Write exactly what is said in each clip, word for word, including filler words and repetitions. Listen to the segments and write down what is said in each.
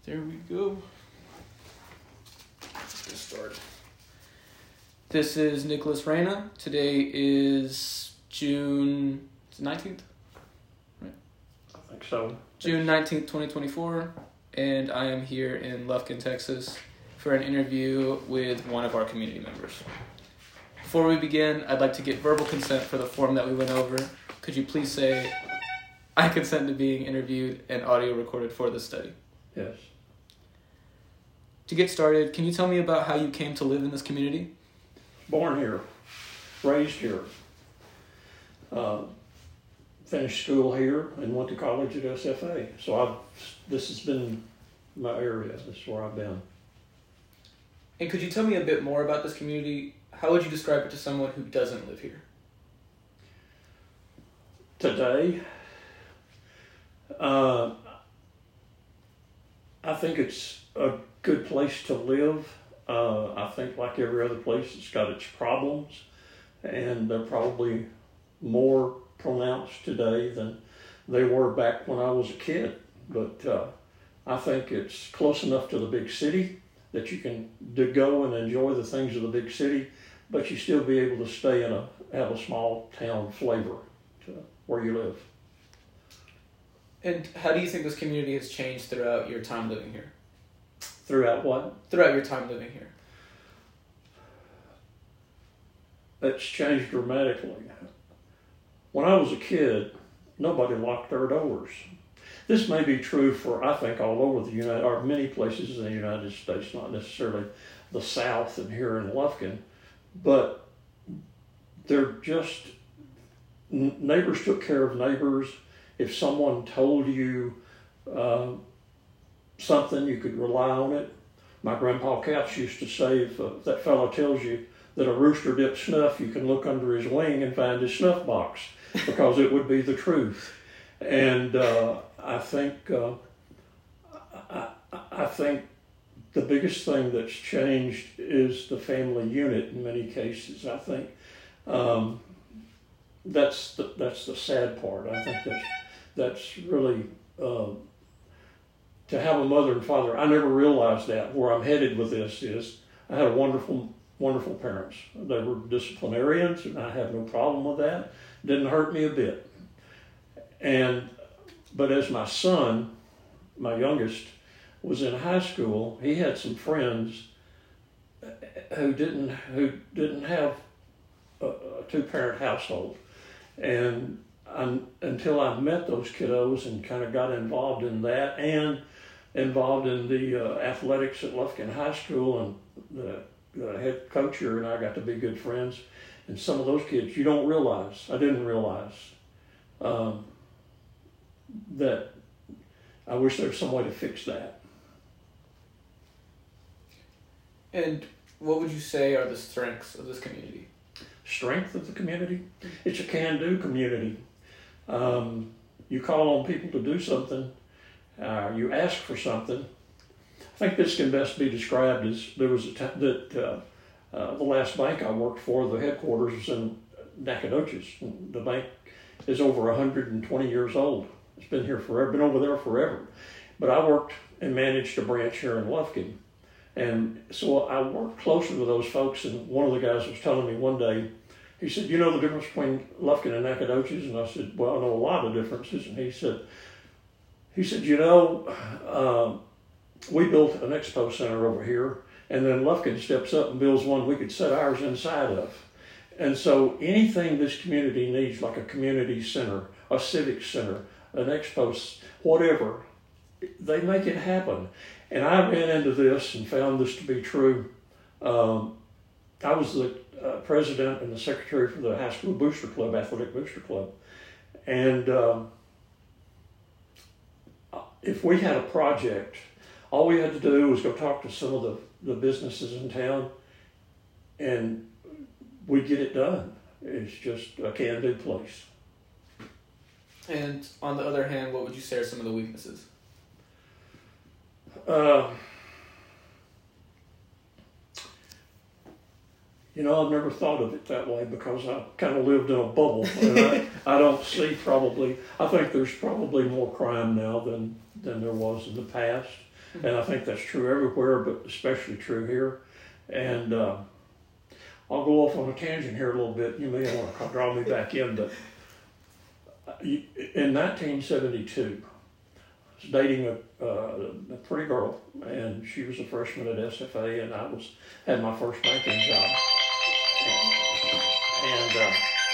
There we go. Let's get started. This is Nicholas Reyna. Today is June nineteenth, right? I think so. June nineteenth, twenty twenty-four, and I am here in Lufkin, Texas for an interview with one of our community members. Before we begin, I'd like to get verbal consent for the form that we went over. Could you please say, I consent to being interviewed and audio recorded for this study? Yes. To get started, can you tell me about how you came to live in this community? Born here, raised here. Uh, finished school here and went to college at S F A. So I've, this has been my area. This is where I've been. And could you tell me a bit more about this community? How would you describe it to someone who doesn't live here? Today, uh, I think it's a good place to live. Uh, I think like every other place, it's got its problems, and they're probably more pronounced today than they were back when I was a kid. But uh, I think it's close enough to the big city that you can do go and enjoy the things of the big city, but you still be able to stay in a have a small town flavor to where you live. And how do you think this community has changed throughout your time living here? Throughout what? Throughout your time living here. It's changed dramatically. When I was a kid, nobody locked their doors. This may be true for, I think, all over the United, or many places in the United States, not necessarily the South and here in Lufkin, but they're just, neighbors took care of neighbors. If someone told you uh, something, you could rely on it. My grandpa Couch used to say, if uh, that fellow tells you that a rooster dips snuff, you can look under his wing and find his snuff box, because it would be the truth. And uh, I think uh, I, I think the biggest thing that's changed is the family unit in many cases. I think um, that's the, that's the sad part. I think that's that's really uh, to have a mother and father. I never realized that. Where I'm headed with this is I had a wonderful wonderful parents. They were disciplinarians, and I have no problem with that. Didn't hurt me a bit. And but as my son, my youngest, was in high school, he had some friends who didn't who didn't have a, a two-parent household, and I, until I met those kiddos and kind of got involved in that and involved in the uh, athletics at Lufkin High School, and the, the head coach here and I got to be good friends. And some of those kids, you don't realize, I didn't realize, um, that I wish there was some way to fix that. And what would you say are the strengths of this community? Strength of the community? It's a can-do community. Um, you call on people to do something, uh, you ask for something. I think this can best be described as there was a time that uh, uh, the last bank I worked for, the headquarters was in Nacogdoches. The bank is over one hundred twenty years old. It's been here forever, been over there forever. But I worked and managed a branch here in Lufkin. And so I worked closely with those folks, and one of the guys was telling me one day, he said, you know the difference between Lufkin and Nacogdoches? And I said, well, I know a lot of differences. And he said, he said, you know, uh, we built an expo center over here, and then Lufkin steps up and builds one we could set ours inside of. And so anything this community needs, like a community center, a civic center, an expo, whatever, they make it happen. And I ran into this and found this to be true. Um, I was the uh, president and the secretary for the high school booster club, athletic booster club. And um, if we had a project, all we had to do was go talk to some of the, the businesses in town, and we'd get it done. It's just a can-do place. And on the other hand, what would you say are some of the weaknesses? Uh, you know, I've never thought of it that way because I kind of lived in a bubble. And I, I don't see probably, I think there's probably more crime now than, than there was in the past. And I think that's true everywhere, but especially true here. And uh, I'll go off on a tangent here a little bit. You may want to draw me back in, but in nineteen seventy-two, I was dating a, uh, a pretty girl, and she was a freshman at S F A, and I was had my first banking job. And, and uh,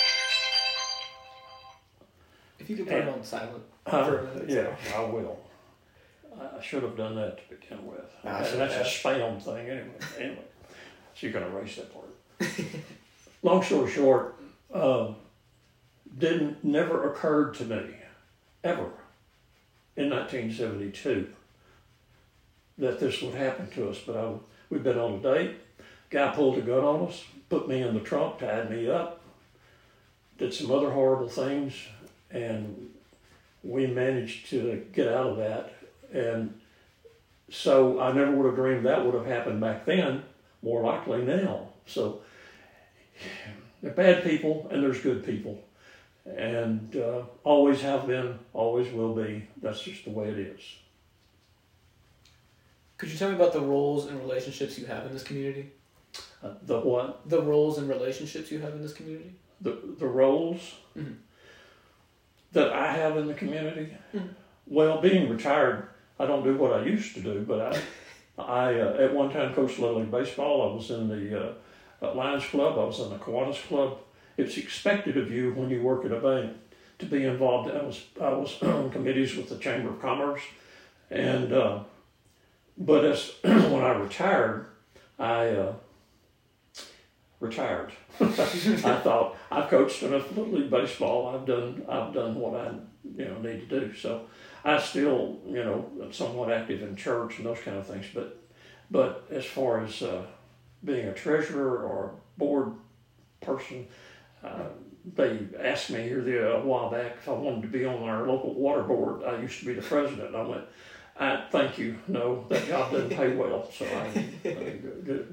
if you could put and, it on silent uh, for a minute. Yeah, I will. I should have done that to begin with. That's a spam thing anyway. Anyway, so you can erase that part. Long story short, um, didn't never occurred to me ever in nineteen seventy-two that this would happen to us. But I, we'd been on a date. Guy pulled a gun on us, put me in the trunk, tied me up, did some other horrible things, and we managed to get out of that. And so I never would have dreamed that would have happened back then, more likely now. So there are bad people and there's good people. And uh, always have been, always will be. That's just the way it is. Could you tell me about the roles and relationships you have in this community? Uh, the what? The roles and relationships you have in this community? The, the roles mm-hmm. that I have in the community? Mm-hmm. Well, being retired, I don't do what I used to do, but I, I uh, at one time coached Little League Baseball. I was in the uh, Lions Club. I was in the Kiwanis Club. It's expected of you when you work at a bank to be involved. I was I was on committees with the Chamber of Commerce, and uh, but as when I retired, I uh, retired. I thought I've coached enough Little League Baseball. I've done I've done what I you know need to do. So. I still, you know, am somewhat active in church and those kind of things, but but as far as uh, being a treasurer or board person, uh, they asked me here the, a while back if I wanted to be on our local water board. I used to be the president. I went, I, thank you, no, that job doesn't pay well, so I, I good.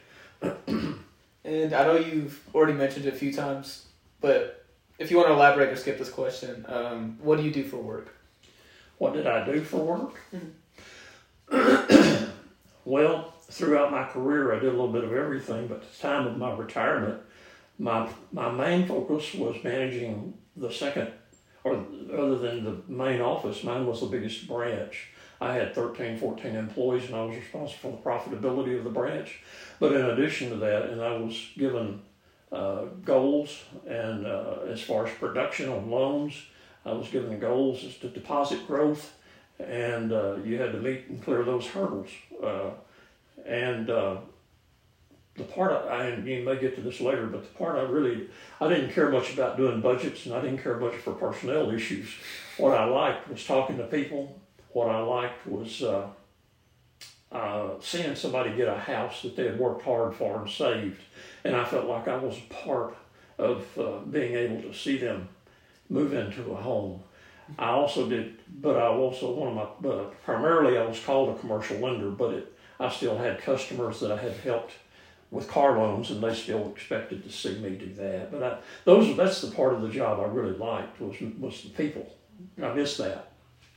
And I know you've already mentioned it a few times, but if you want to elaborate or skip this question, um, what do you do for work? What did I do for work? Mm-hmm. Well, throughout my career, I did a little bit of everything, but at the time of my retirement, my my main focus was managing the second, or other than the main office, mine was the biggest branch. I had thirteen, fourteen employees, and I was responsible for the profitability of the branch. But in addition to that, and I was given uh, goals, and uh, as far as production on loans, I was given the goals as to deposit growth, and uh, you had to meet and clear those hurdles. Uh, and uh, the part, I, and you may get to this later, but the part I really, I didn't care much about doing budgets, and I didn't care much for personnel issues. What I liked was talking to people. What I liked was uh, uh, seeing somebody get a house that they had worked hard for and saved. And I felt like I was a part of uh, being able to see them move into a home. I also did, but I also, one of my, but primarily I was called a commercial lender, but it, I still had customers that I had helped with car loans, and they still expected to see me do that. But I, those, that's the part of the job I really liked, was, was the people. I miss that.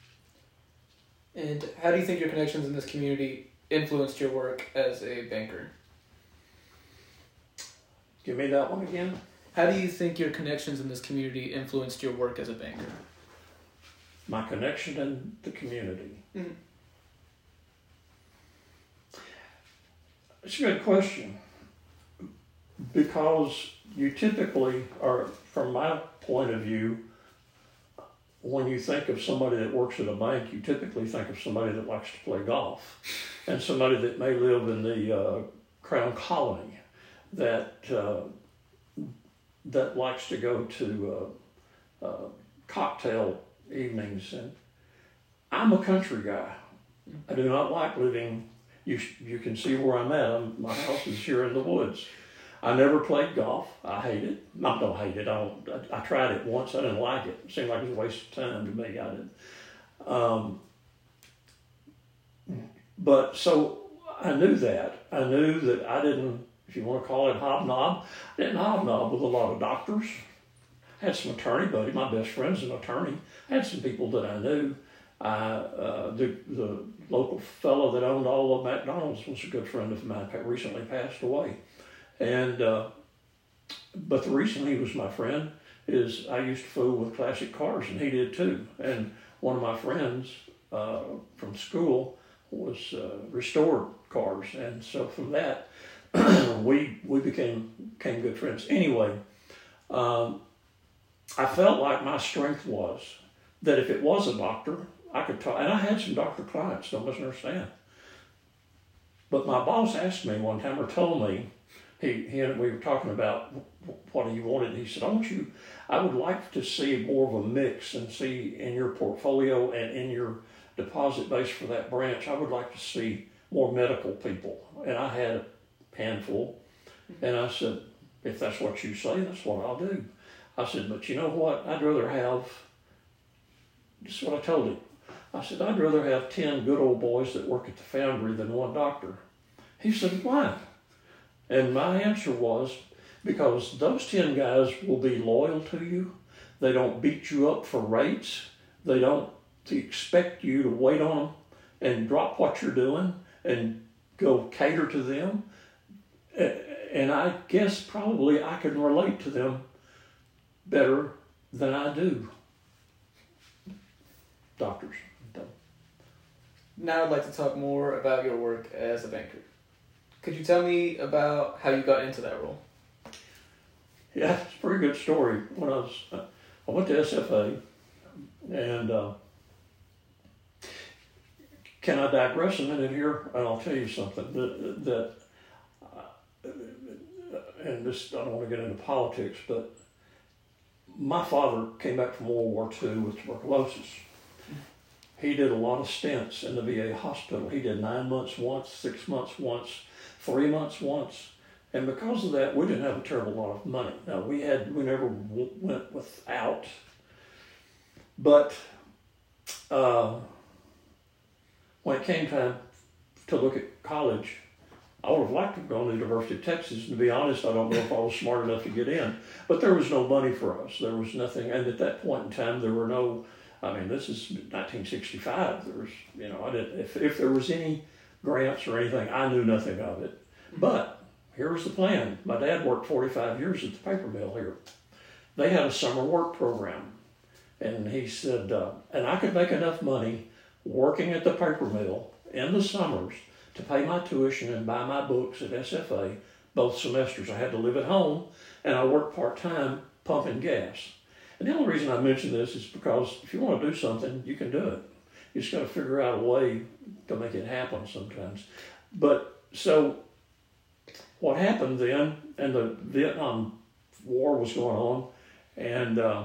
And how do you think your connections in this community influenced your work as a banker? Give me that one again. How do you think your connections in this community influenced your work as a banker? My connection in the community. Mm-hmm. It's a good question, because you typically are, from my point of view, when you think of somebody that works at a bank, you typically think of somebody that likes to play golf, and somebody that may live in the uh, Crown Colony, that uh, that likes to go to uh, uh, cocktail evenings. And I'm a country guy. I do not like living, you you can see where I'm at. I'm, my house is here in the woods. I never played golf. I hate it. I don't hate it. I, don't, I, I tried it once. I didn't like it. It seemed like it was a waste of time to me. I didn't. Um, but so I knew that. I knew that I didn't, if you want to call it hobnob, I didn't hobnob with a lot of doctors. I had some attorney buddy. My best friend's an attorney. I had some people that I knew, I, uh, the, the local fellow that owned all of McDonald's was a good friend of mine, recently passed away. And, uh, but the reason he was my friend is I used to fool with classic cars, and he did too. And one of my friends uh, from school was uh, restored cars, and so from that we we became became good friends. Anyway, um, I felt like my strength was that if it was a doctor, I could talk, and I had some doctor clients. Don't misunderstand. But my boss asked me one time, or told me, he he and we were talking about what he wanted. He said, "I want you. I would like to see more of a mix and see in your portfolio and in your deposit base for that branch. I would like to see more medical people." And I had a handful, and I said, "If that's what you say, that's what I'll do." I said, "But you know what? I'd rather have." This is what I told him. I said, "I'd rather have ten good old boys that work at the foundry than one doctor." He said, "Why?" And my answer was, because those ten guys will be loyal to you. They don't beat you up for rates. They don't expect you to wait on them and drop what you're doing and go cater to them. And I guess probably I can relate to them better than I do doctors. Now I'd like to talk more about your work as a banker. Could you tell me about how you got into that role? Yeah, it's a pretty good story. When I was, uh, I went to S F A, and uh, can I digress a minute here? And I'll tell you something that, that uh, and this, I don't want to get into politics, but my father came back from World War Two with tuberculosis. He did a lot of stints in the V A hospital. He did nine months once, six months once, three months once. And because of that, we didn't have a terrible lot of money. Now, we had, we never w- went without. But uh, when it came time to look at college, I would have liked to have gone to the University of Texas. And to be honest, I don't know if I was smart enough to get in. But there was no money for us. There was nothing. And at that point in time, there were no, I mean, this is nineteen sixty-five. There was, you know, I didn't, if, if there was any grants or anything, I knew nothing of it. But here was the plan. My dad worked forty-five years at the paper mill here. They had a summer work program. And he said, uh, and I could make enough money working at the paper mill in the summers to pay my tuition and buy my books at S F A both semesters. I had to live at home, and I worked part-time pumping gas. And the only reason I mention this is because if you want to do something, you can do it. You just got to figure out a way to make it happen sometimes. But so what happened then, and the Vietnam War was going on, and uh,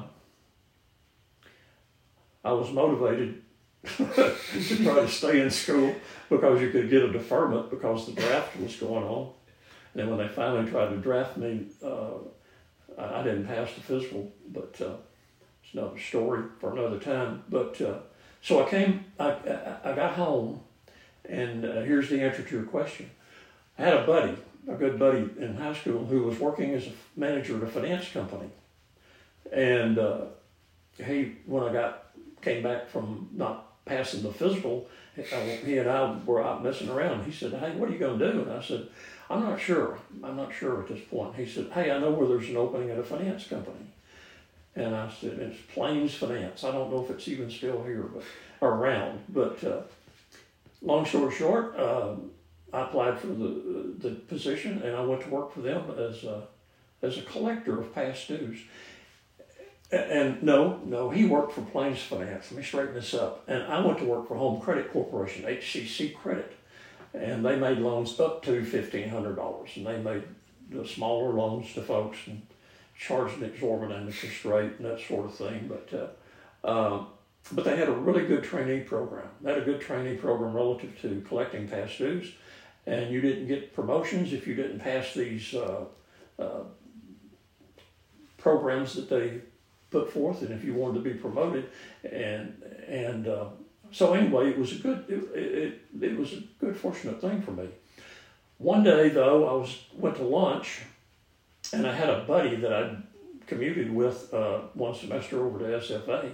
I was motivated to try to stay in school because you could get a deferment because the draft was going on. And then when they finally tried to draft me, uh, I didn't pass the physical, but uh, it's another story for another time. But uh, so I came, I, I, I got home, and uh, here's the answer to your question. I had a buddy, a good buddy in high school who was working as a manager at a finance company. And uh, he, when I got came back from not passing the physical, he and I were out messing around. He said, "Hey, what are you going to do?" And I said, "I'm not sure. I'm not sure at this point." He said, "Hey, I know where there's an opening at a finance company." And I said, "It's Plains Finance. I don't know if it's even still here, but around." But uh, long story short, uh, I applied for the the position, and I went to work for them as a, as a collector of past dues. And no, no, he worked for Plains Finance. Let me straighten this up. And I went to work for Home Credit Corporation, H C C Credit. And they made loans up to fifteen hundred dollars. And they made the smaller loans to folks and charged an exorbitant interest rate and that sort of thing. But uh, um, but they had a really good trainee program. They had a good trainee program relative to collecting past dues. And you didn't get promotions if you didn't pass these uh, uh, programs that they put forth, and if you wanted to be promoted, and and uh, so anyway, it was a good it, it it was a good fortunate thing for me. One day though, I was went to lunch, and I had a buddy that I commuted with uh, one semester over to S F A,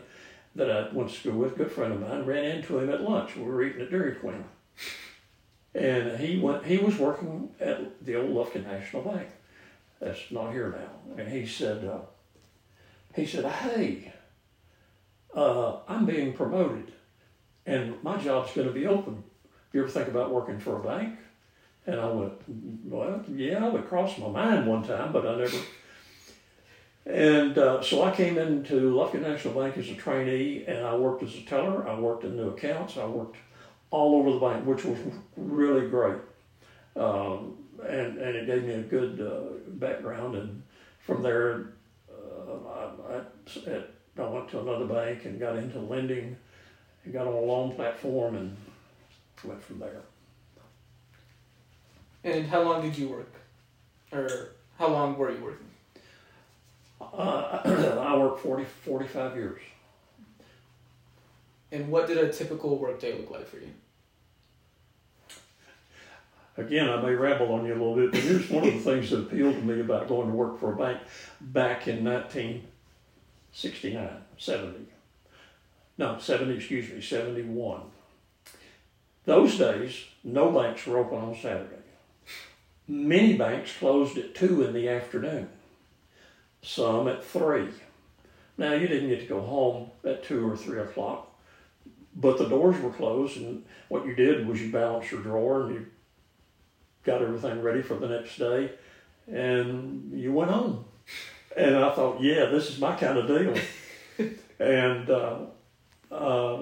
that I went to school with, a good friend of mine, ran into him at lunch. We were eating at Dairy Queen. And he went. He was working at the old Lufkin National Bank. That's not here now. And he said, uh, he said, hey, uh, I'm being promoted, and my job's going to be open. You ever think about working for a bank? And I went, well, yeah, it crossed my mind one time, but I never. And uh, so I came into Lufkin National Bank as a trainee, and I worked as a teller. I worked in new accounts. I worked all over the bank, which was really great. Um, and, and it gave me a good uh, background. And from there, uh, I, I, I went to another bank and got into lending and got on a loan platform and went from there. And how long did you work? Or how long were you working? Uh, I worked forty, forty-five years. And what did a typical workday look like for you? Again, I may ramble on you a little bit, but here's one of the things that appealed to me about going to work for a bank back in nineteen sixty-nine, seventy. No, seventy, excuse me, seventy-one. Those days, no banks were open on Saturday. Many banks closed at two in the afternoon, some at three. Now, you didn't get to go home at two or three o'clock, but the doors were closed, and what you did was you balanced your drawer and you got everything ready for the next day, and you went home. And I thought, yeah, this is my kind of deal. and uh, uh,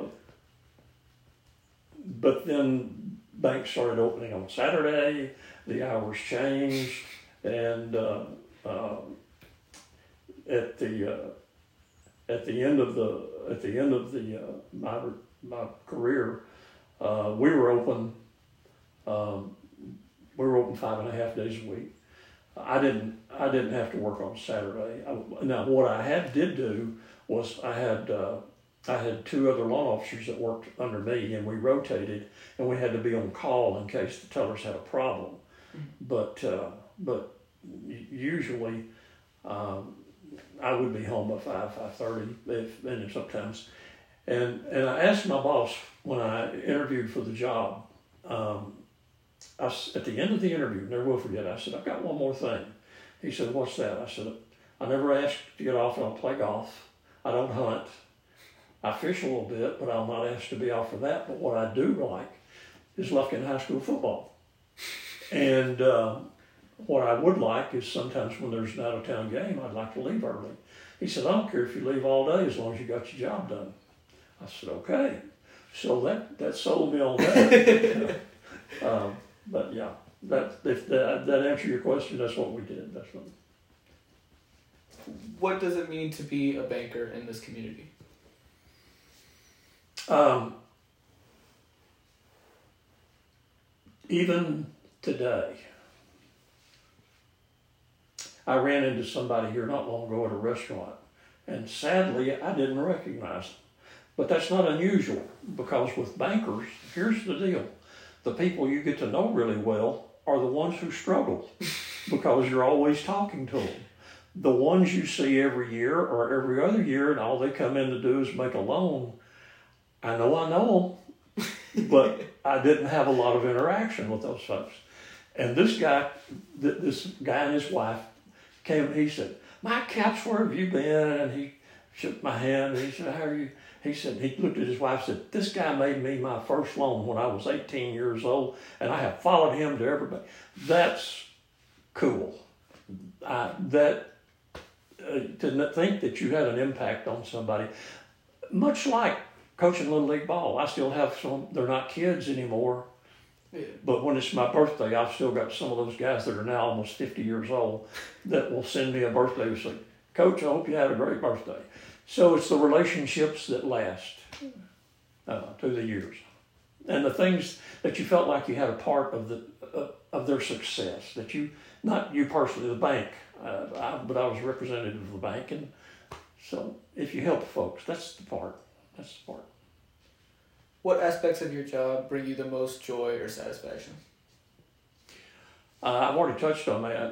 but then banks started opening on Saturday. The hours changed, and uh, uh, at the uh, at the end of the at the end of the uh, my my career, uh, we were open. Um, we were open five and a half days a week. I didn't I didn't have to work on Saturday. I, now what I had did do was I had uh, I had two other loan officers that worked under me, and we rotated, and we had to be on call in case the tellers had a problem. But uh, but usually um, I would be home by five, five thirty, if and sometimes. And and I asked my boss when I interviewed for the job. Um, I, at the end of the interview, never will forget. I said, "I've got one more thing." He said, "What's that?" I said, "I never asked to get off. I don't play golf. I don't hunt. I fish a little bit, but I'm not asked to be off for that. But what I do like is Lufkin High School football." And uh, what I would like is sometimes when there's an out-of-town game, I'd like to leave early. He said, "I don't care if you leave all day as long as you got your job done." I said, "Okay." So that, that sold me on that. um, but yeah, that, if that, that answers your question, that's what we did. That's what. What does it mean to be a banker in this community? Um, even today, I ran into somebody here not long ago at a restaurant, and sadly, I didn't recognize them. But that's not unusual, because with bankers, here's the deal. The people you get to know really well are the ones who struggle, because you're always talking to them. The ones you see every year or every other year, and all they come in to do is make a loan, I know I know them, but I didn't have a lot of interaction with those folks. And this guy, this guy and his wife came, he said, "Mike Capps, where have you been?" And he shook my hand, and he said, "How are you?" He said, he looked at his wife and said, "This guy made me my first loan when I was eighteen years old, and I have followed him to everybody." That's cool. I, that, uh, to think that you had an impact on somebody, much like coaching Little League ball. I still have some, they're not kids anymore, yeah. But when it's my birthday, I've still got some of those guys that are now almost fifty years old that will send me a birthday and say, "Coach, I hope you had a great birthday." So it's the relationships that last uh, through the years, and the things that you felt like you had a part of the uh, of their success. That you, not you personally, the bank, uh, I, but I was a representative of the bank, and so if you help folks, that's the part. That's the part. What aspects of your job bring you the most joy or satisfaction? Uh, I've already touched on that.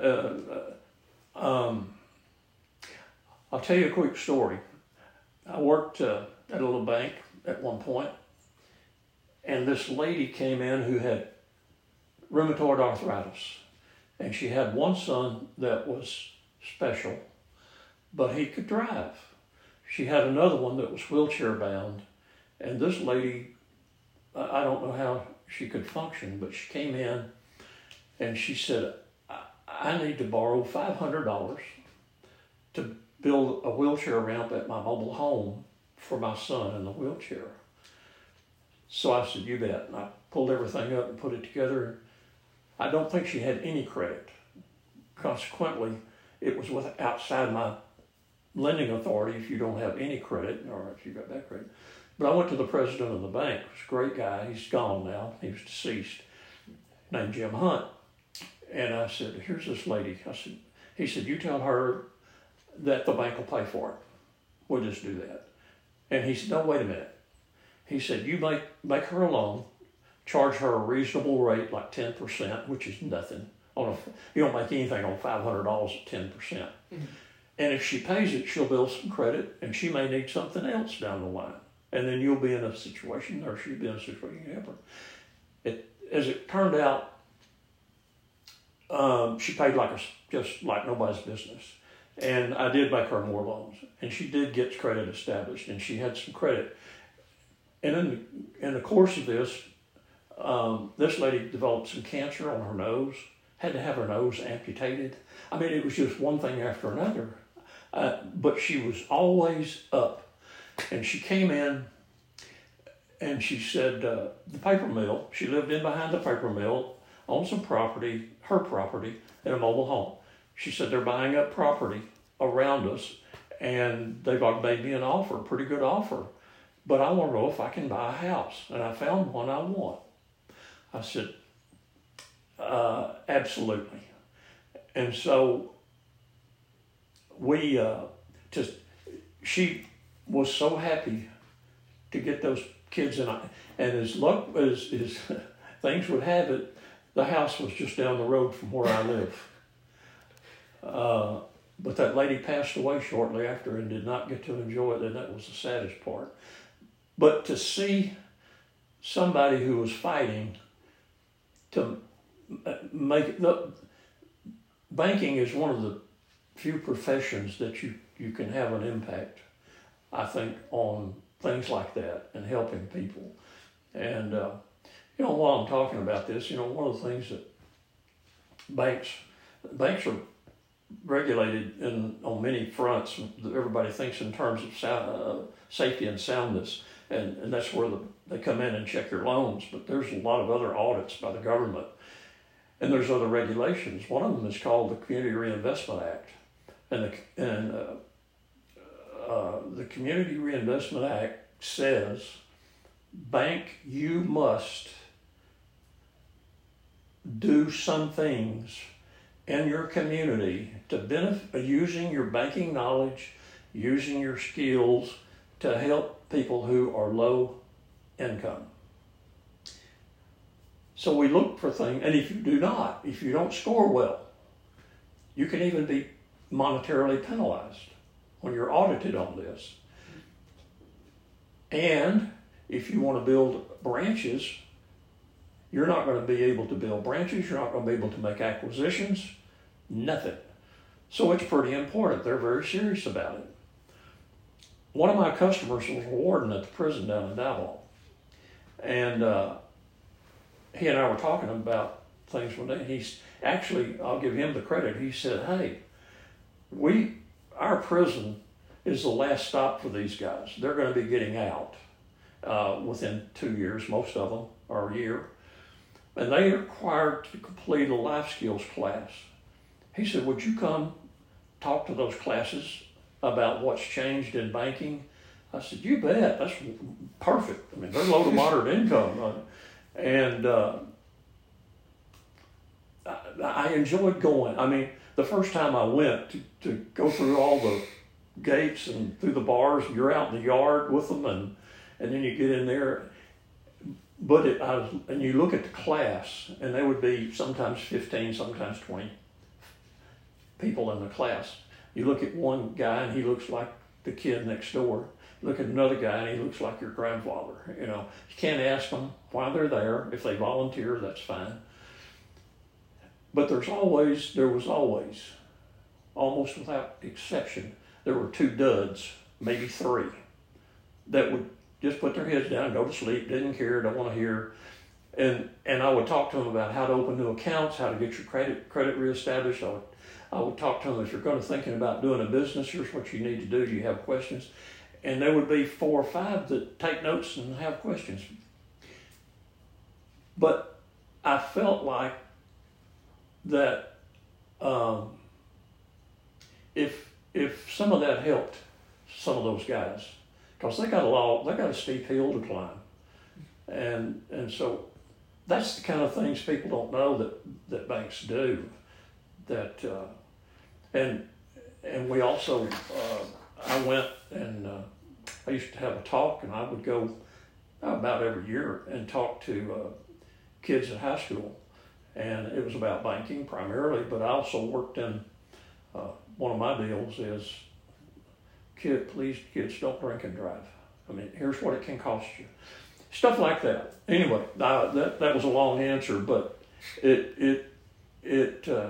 Uh, uh, um, I'll tell you a quick story. I worked uh, at a little bank at one point, and this lady came in who had rheumatoid arthritis, and she had one son that was special, but he could drive. She had another one that was wheelchair bound, and this lady, I don't know how she could function, but she came in and she said, I, I need to borrow five hundred dollars to build a wheelchair ramp at my mobile home for my son in the wheelchair. So I said, you bet. And I pulled everything up and put it together. I don't think she had any credit. Consequently, it was with outside my lending authority if you don't have any credit, or if you got that credit. But I went to the president of the bank. He was a great guy. He's gone now. He was deceased, named Jim Hunt. And I said, here's this lady. I said, he said, you tell her that the bank will pay for it. We'll just do that. And he said, no, wait a minute. He said, you make, make her a loan, charge her a reasonable rate, like ten percent, which is nothing. On a, you don't make anything on five hundred dollars at ten percent. Mm-hmm. And if she pays it, she'll build some credit, and she may need something else down the line. And then you'll be in a situation, or she'll be in a situation you help her. It, as it turned out, um, she paid like a, just like nobody's business. And I did make her more loans. And she did get credit established, and she had some credit. And in the, in the course of this, um, this lady developed some cancer on her nose, had to have her nose amputated. I mean, it was just one thing after another. Uh, but she was always up. And she came in and she said, uh, the paper mill, she lived in behind the paper mill, owned some property, her property, in a mobile home. She said, they're buying up property around us, and they've made me an offer, a pretty good offer. But I want to know if I can buy a house. And I found one I want. I said, uh, absolutely. And so we uh, just, she was so happy to get those kids in. And as luck as, as things would have it, the house was just down the road from where I live. Uh, but that lady passed away shortly after and did not get to enjoy it, and that was the saddest part. But to see somebody who was fighting to make the banking is one of the few professions that you, you can have an impact, I think, on things like that and helping people. And, uh, you know, while I'm talking about this, you know, one of the things that banks, banks are regulated in, on many fronts. Everybody thinks in terms of sound, uh, safety and soundness, and, and that's where the, they come in and check your loans. But there's a lot of other audits by the government, and there's other regulations. One of them is called the Community Reinvestment Act, and the and uh, uh, the Community Reinvestment Act says, bank, you must do some things in your community to benefit, using your banking knowledge, using your skills to help people who are low income. So we look for things, and if you do not, if you don't score well, you can even be monetarily penalized when you're audited on this. And if you want to build branches, you're not going to be able to build branches, you're not going to be able to make acquisitions, nothing. So it's pretty important. They're very serious about it. One of my customers was a warden at the prison down in Diboll. And uh, he and I were talking about things one day. He's actually, I'll give him the credit. He said, hey, we, our prison is the last stop for these guys. They're going to be getting out uh, within two years, most of them, or a year. And they are required to complete a life skills class. He said, would you come talk to those classes about what's changed in banking? I said, you bet, that's perfect. I mean, they're low to moderate income. Uh, and uh, I, I enjoyed going. I mean, the first time I went to, to go through all the gates and through the bars, you're out in the yard with them, and, and then you get in there. But it, I was, and you look at the class, and there would be sometimes fifteen, sometimes twenty people in the class. You look at one guy, and he looks like the kid next door. look at another guy and he looks like your grandfather. You know, you can't ask them why they're there. If they volunteer, that's fine. But there's always, there was always, almost without exception, there were two duds, maybe three, that would just put their heads down, go to sleep, didn't care, don't want to hear. And and I would talk to them about how to open new accounts, how to get your credit credit reestablished. I would, I would talk to them, if you're going to thinking about doing a business, here's what you need to do. You have questions. And there would be four or five that take notes and have questions. But I felt like that um, if if some of that helped some of those guys, because they got a lot, they got a steep hill to climb, and and so that's the kind of things people don't know that that banks do. That uh, and and we also uh, I went and uh, I used to have a talk, and I would go about every year and talk to uh, kids at high school, and it was about banking primarily. But I also worked in uh, one of my deals is, kid, please, kids, don't drink and drive. I mean, here's what it can cost you. Stuff like that. Anyway, I, that that was a long answer, but it it it uh,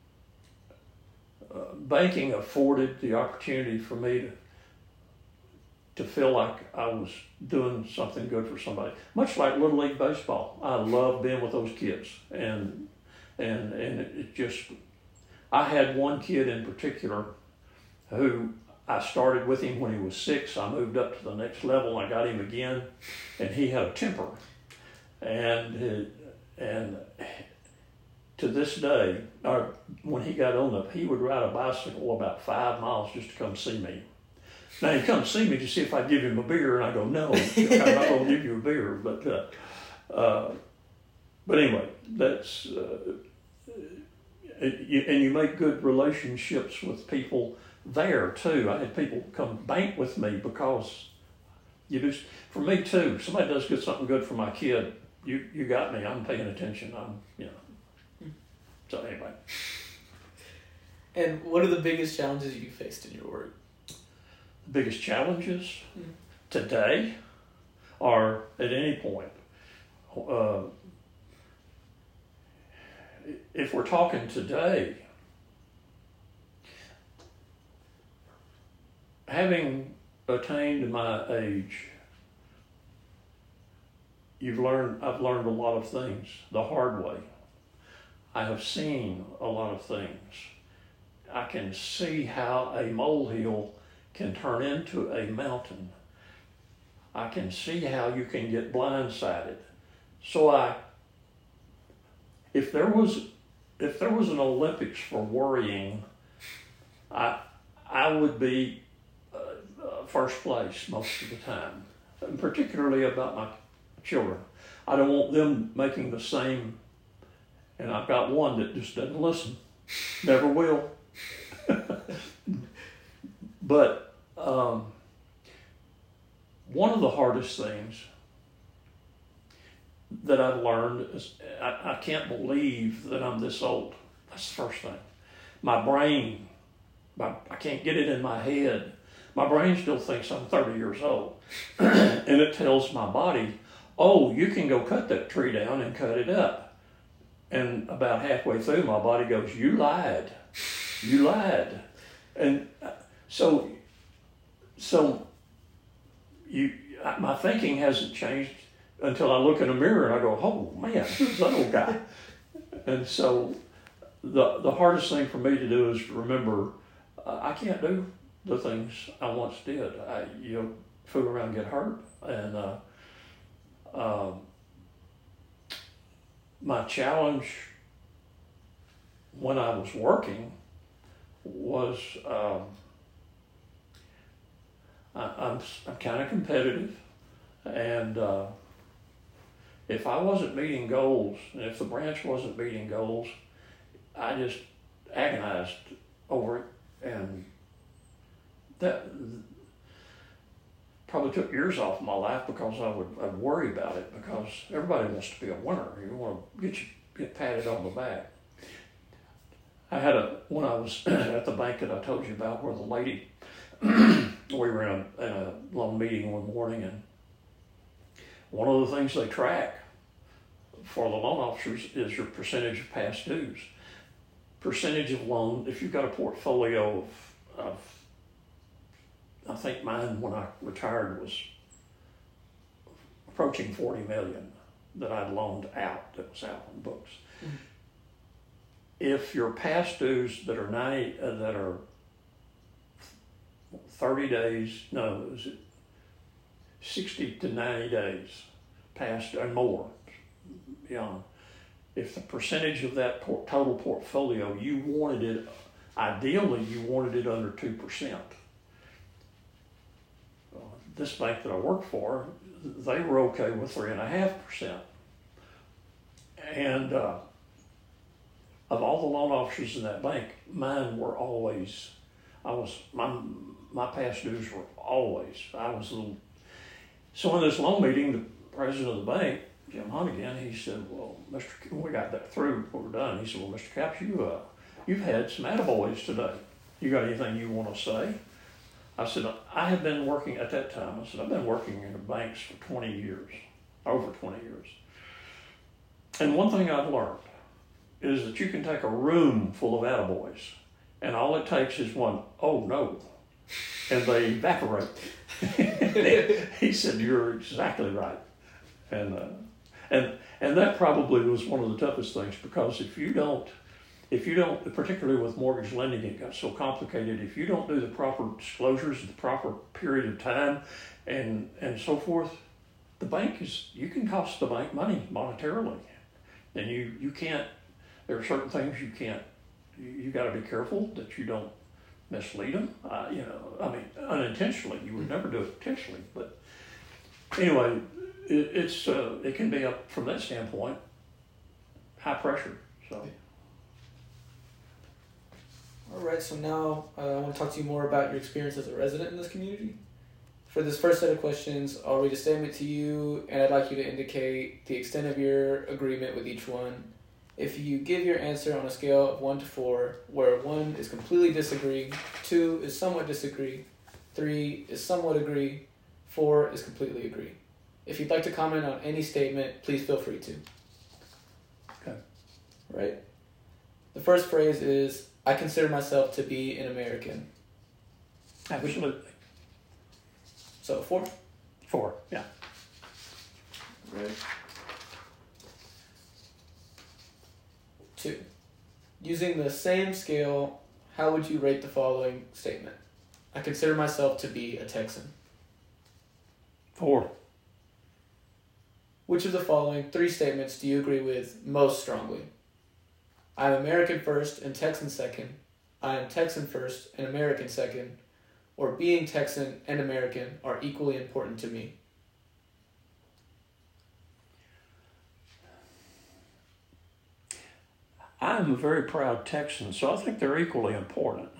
uh, banking afforded the opportunity for me to to feel like I was doing something good for somebody. Much like Little League Baseball, I love being with those kids, and and and it, it just. I had one kid in particular who I started with him when he was six. I moved up to the next level. I got him again, and he had a temper. And it, and to this day, or when he got on the, he would ride a bicycle about five miles just to come see me. Now he'd come see me to see if I'd give him a beer, and I go, no, I'm not going to give you a beer. But uh, uh, but anyway, that's. Uh, It, you, and you make good relationships with people there too. I had people come bank with me because you do. For me too, if somebody does get something good for my kid, you you got me. I'm paying attention. I'm you know. So anyway. And what are the biggest challenges you faced in your work? The biggest challenges mm-hmm. today, or at any point. Uh, If we're talking today, having attained my age, you've learned. I've learned a lot of things the hard way. I have seen a lot of things. I can see how a molehill can turn into a mountain. I can see how you can get blindsided. So I. If there was, if there was an Olympics for worrying, I, I would be uh, uh, first place most of the time, and particularly about my children. I don't want them making the same. And I've got one that just doesn't listen, never will. But um, one of the hardest things that I've learned is I, I can't believe that I'm this old. That's the first thing. My brain, my, I can't get it in my head. My brain still thinks I'm thirty years old. And it tells my body, oh, you can go cut that tree down and cut it up. And about halfway through, my body goes, you lied. You lied. And so, so you, my thinking hasn't changed until I look in a mirror and I go, oh man, who's that old guy? And so the the hardest thing for me to do is to remember uh, I can't do the things I once did. I, you know, fool around and get hurt. And uh, um, my challenge when I was working was um, I, I'm, I'm kind of competitive, and uh, if I wasn't meeting goals, and if the branch wasn't meeting goals, I just agonized over it, and that probably took years off my life because I would I'd worry about it, because everybody wants to be a winner. You want to get you, get patted on the back. I had a when I was at the bank that I told you about, where the lady we were in a, in a long meeting one morning, and one of the things they track for the loan officers is your percentage of past dues. Percentage of loan, if you've got a portfolio of, of I think mine when I retired was approaching forty million that I'd loaned out, that was out on books. Mm-hmm. If your past dues that are ninety, uh, that are thirty days, no, is it sixty to ninety days past and more beyond, if the percentage of that por- total portfolio, you wanted it, ideally you wanted it under two percent. Uh, this bank that I worked for, they were okay with three and a half percent. And uh, of all the loan officers in that bank, mine were always, I was, my, my past dues were always, I was a little, so in this loan meeting, the president of the bank, Jim Hunt again, he said, well, Mister K-, we got that through, we were done. He said, well, Mister Capps, you, uh, you've had some attaboys today. You got anything you want to say? I said, I have been working at that time. I said, I've been working in the banks for twenty years, over twenty years. And one thing I've learned is that you can take a room full of attaboys, and all it takes is one, oh no, and they evaporate. He said, you're exactly right. And, uh, and, and that probably was one of the toughest things, because if you don't, if you don't, particularly with mortgage lending, it got so complicated. If you don't do the proper disclosures, the proper period of time, and, and so forth, the bank is, you can cost the bank money monetarily. And you, you can't, there are certain things you can't, you, you got to be careful that you don't mislead them. Uh, you know, I mean, unintentionally, you would never do it intentionally. But anyway, it, it's, uh, it can be up from that standpoint, high pressure, so. All right, so now uh, I want to talk to you more about your experience as a resident in this community. For this first set of questions, I'll read a statement to you, and I'd like you to indicate the extent of your agreement with each one. If you give your answer on a scale of one to four, where one is completely disagree, two is somewhat disagree, three is somewhat agree, four is completely agree. If you'd like to comment on any statement, please feel free to. Okay. Right? The first phrase is, I consider myself to be an American. Absolutely. So, four? Four, yeah. Right. Two. Using the same scale, how would you rate the following statement? I consider myself to be a Texan. Four. Which of the following three statements do you agree with most strongly? I am American first and Texan second. I am Texan first and American second. Or being Texan and American are equally important to me. I'm a very proud Texan, so I think they're equally important.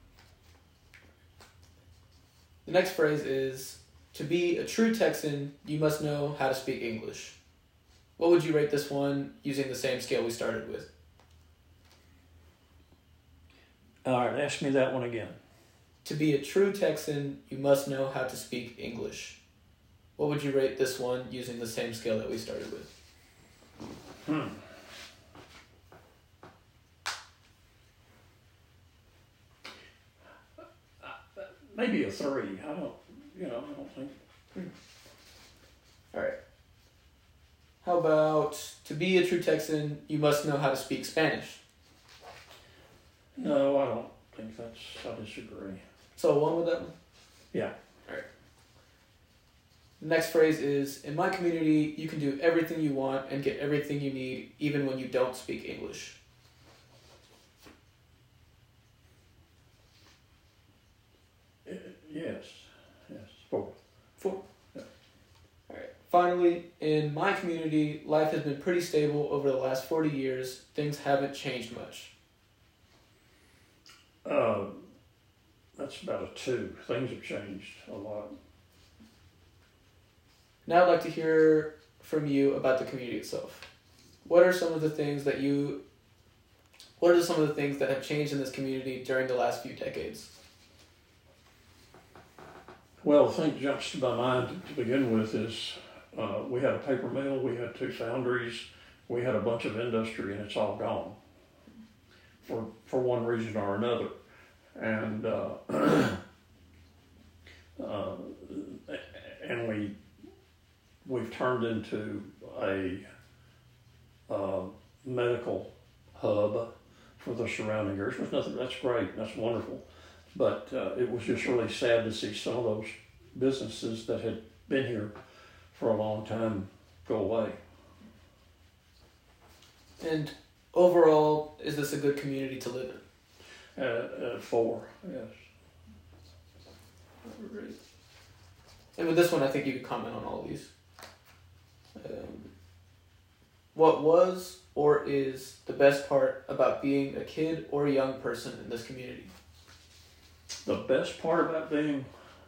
The next phrase is, to be a true Texan, you must know how to speak English. What would you rate this one using the same scale we started with? All right, ask me that one again. To be a true Texan, you must know how to speak English. What would you rate this one using the same scale that we started with? Hmm. Maybe a three. I don't, you know, I don't think. Hmm. All right. How about, to be a true Texan, you must know how to speak Spanish? No, I don't think that's, I disagree. So one with that one? Yeah. All right. The next phrase is, in my community, you can do everything you want and get everything you need, even when you don't speak English. Yes. Yes. Four. Four. Yeah. All right. Finally, in my community, life has been pretty stable over the last forty years. Things haven't changed much. Uh, that's about a two. Things have changed a lot. Now I'd like to hear from you about the community itself. What are some of the things that you, what are some of the things that have changed in this community during the last few decades? Well, the thing that jumps to my mind to begin with is uh, we had a paper mill, we had two foundries, we had a bunch of industry, and it's all gone for for one reason or another. And uh, uh, and we we've turned into a uh, medical hub for the surrounding areas. There's nothing. That's great. That's wonderful. But uh, it was just really sad to see some of those businesses that had been here for a long time go away. And overall, is this a good community to live in? Uh, uh, four, yes. Right. And with this one, I think you could comment on all of these. Um, what was or is the best part about being a kid or a young person in this community? The best part about being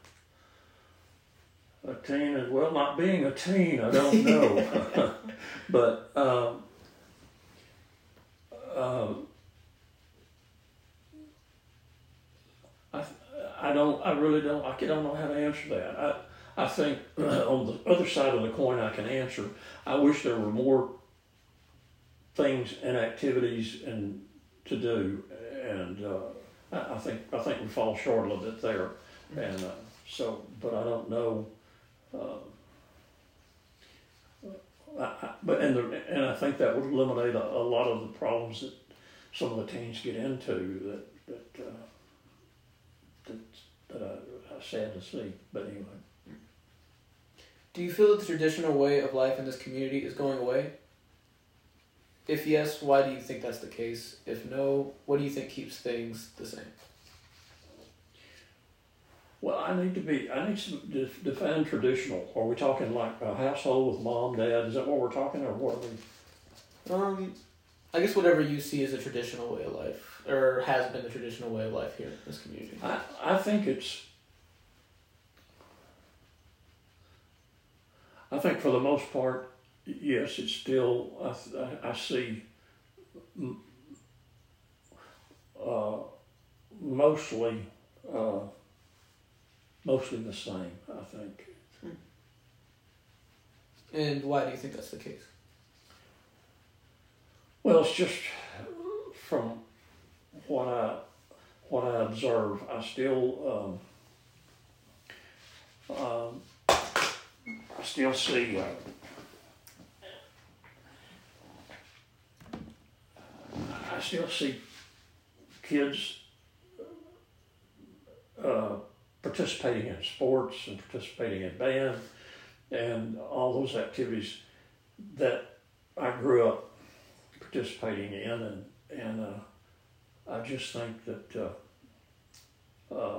a teen is, well, not being a teen, I don't know. But um, um, I, I don't, I really don't, I don't know how to answer that. I, I think on the other side of the coin I can answer, I wish there were more things and activities and to do, and uh, I, I think I think we fall short a little bit there, and uh, so, but I don't know. Uh, I, I, but and the, and I think that would eliminate a, a lot of the problems that some of the teens get into that that uh, that, that I, I sad to see. But anyway. Do you feel that the traditional way of life in this community is going away? If yes, why do you think that's the case? If no, what do you think keeps things the same? Well, I need to be, I need to def- define traditional. Are we talking like a household with mom, dad? Is that what we're talking, or what are we? Um, I guess whatever you see as a traditional way of life, or has been the traditional way of life here in this community. I, I think it's, I think for the most part, yes, it's still, I, I, I see uh, mostly, uh, mostly the same, I think. And why do you think that's the case? Well, it's just from what I, what I observe, I still, um, um, I still see uh, I still see kids uh, participating in sports and participating in band and all those activities that I grew up participating in, and and uh, I just think that uh, uh,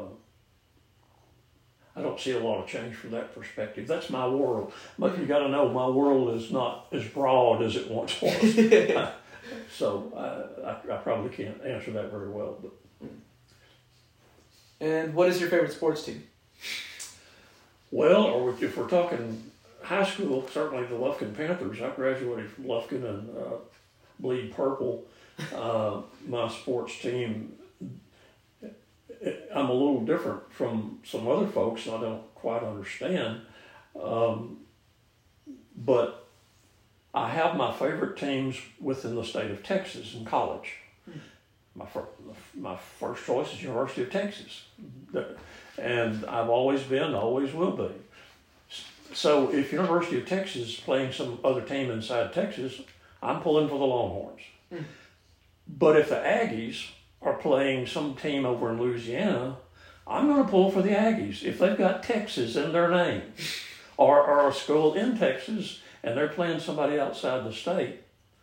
I don't see a lot of change from that perspective. That's my world. But you got to know my world is not as broad as it once was. So I, I, I probably can't answer that very well. But. And what is your favorite sports team? Well, or if we're talking high school, certainly the Lufkin Panthers. I graduated from Lufkin and uh, bleed purple. Uh, my sports team, I'm a little different from some other folks. I don't quite understand. Um, but I have my favorite teams within the state of Texas in college. My, fir- my first choice is University of Texas. And I've always been, always will be. So if University of Texas is playing some other team inside Texas, I'm pulling for the Longhorns. Mm. But if the Aggies are playing some team over in Louisiana, I'm going to pull for the Aggies if they've got Texas in their name. Or, or a school in Texas and they're playing somebody outside the state,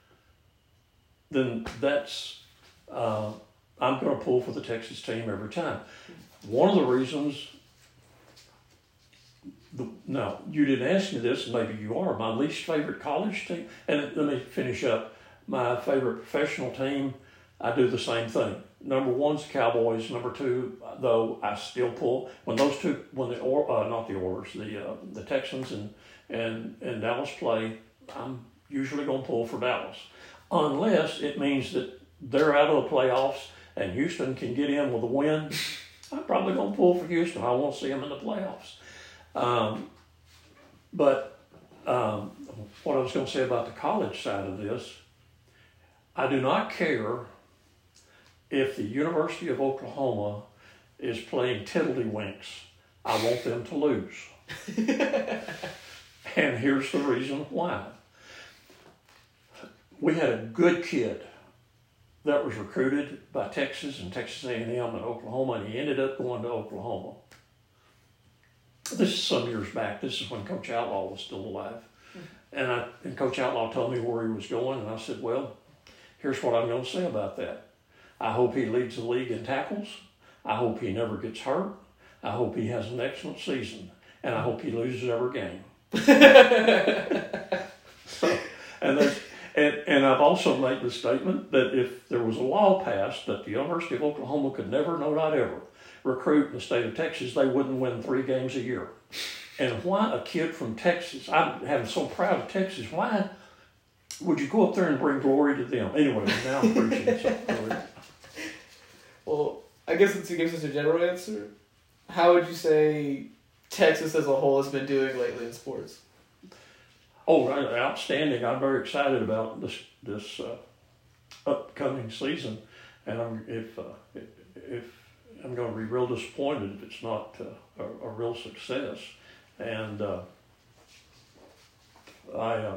then that's, uh, I'm going to pull for the Texas team every time. One of the reasons, the, now, you didn't ask me this, and maybe you are, my least favorite college team, and let me finish up, my favorite professional team, I do the same thing. Number one's the Cowboys. Number two, though, I still pull when those two, when the or uh, not the Oilers, the uh, the Texans and and and Dallas play, I'm usually going to pull for Dallas, unless it means that they're out of the playoffs and Houston can get in with a win. I'm probably going to pull for Houston. I want to see them in the playoffs. Um, but um, what I was going to say about the college side of this, I do not care if the University of Oklahoma is playing tiddlywinks. I want them to lose. And here's the reason why. We had a good kid that was recruited by Texas and Texas A and M and Oklahoma, and he ended up going to Oklahoma. This is some years back. This is when Coach Outlaw was still alive. And, I, and Coach Outlaw told me where he was going, and I said, well, here's what I'm going to say about that. I hope he leads the league in tackles. I hope he never gets hurt. I hope he has an excellent season. And I hope he loses every game. so, and, and, and I've also made the statement that if there was a law passed that the University of Oklahoma could never, no not ever, recruit in the state of Texas, they wouldn't win three games a year. And why a kid from Texas, I'm having so proud of Texas, why would you go up there and bring glory to them? Anyway, now I'm preaching something. Well, I guess to give us a general answer, how would you say Texas as a whole has been doing lately in sports? Oh, outstanding. I'm very excited about this this uh, upcoming season. And I'm, if, uh, if I'm going to be real disappointed if it's not uh, a, a real success. And uh, I, uh,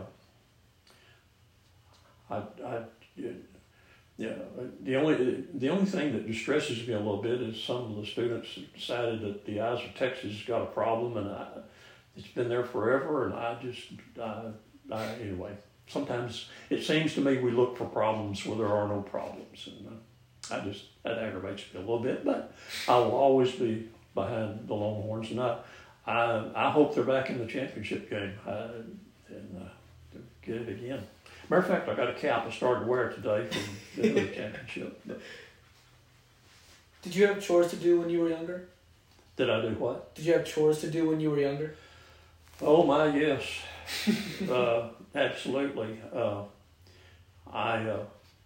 I, I, yeah, the only the only thing that distresses me a little bit is some of the students decided that the Eyes of Texas has got a problem, and I, it's been there forever, and I just, I, I, anyway, sometimes it seems to me we look for problems where there are no problems, and uh, I just, that aggravates me a little bit, but I will always be behind the Longhorns, and I, I, I hope they're back in the championship game, I, and uh, get it again. Matter of fact, I got a cap I started to wear today from the championship. But did you have chores to do when you were younger? Did I do what? Did you have chores to do when you were younger? Oh my, yes. uh, absolutely. Uh, I uh,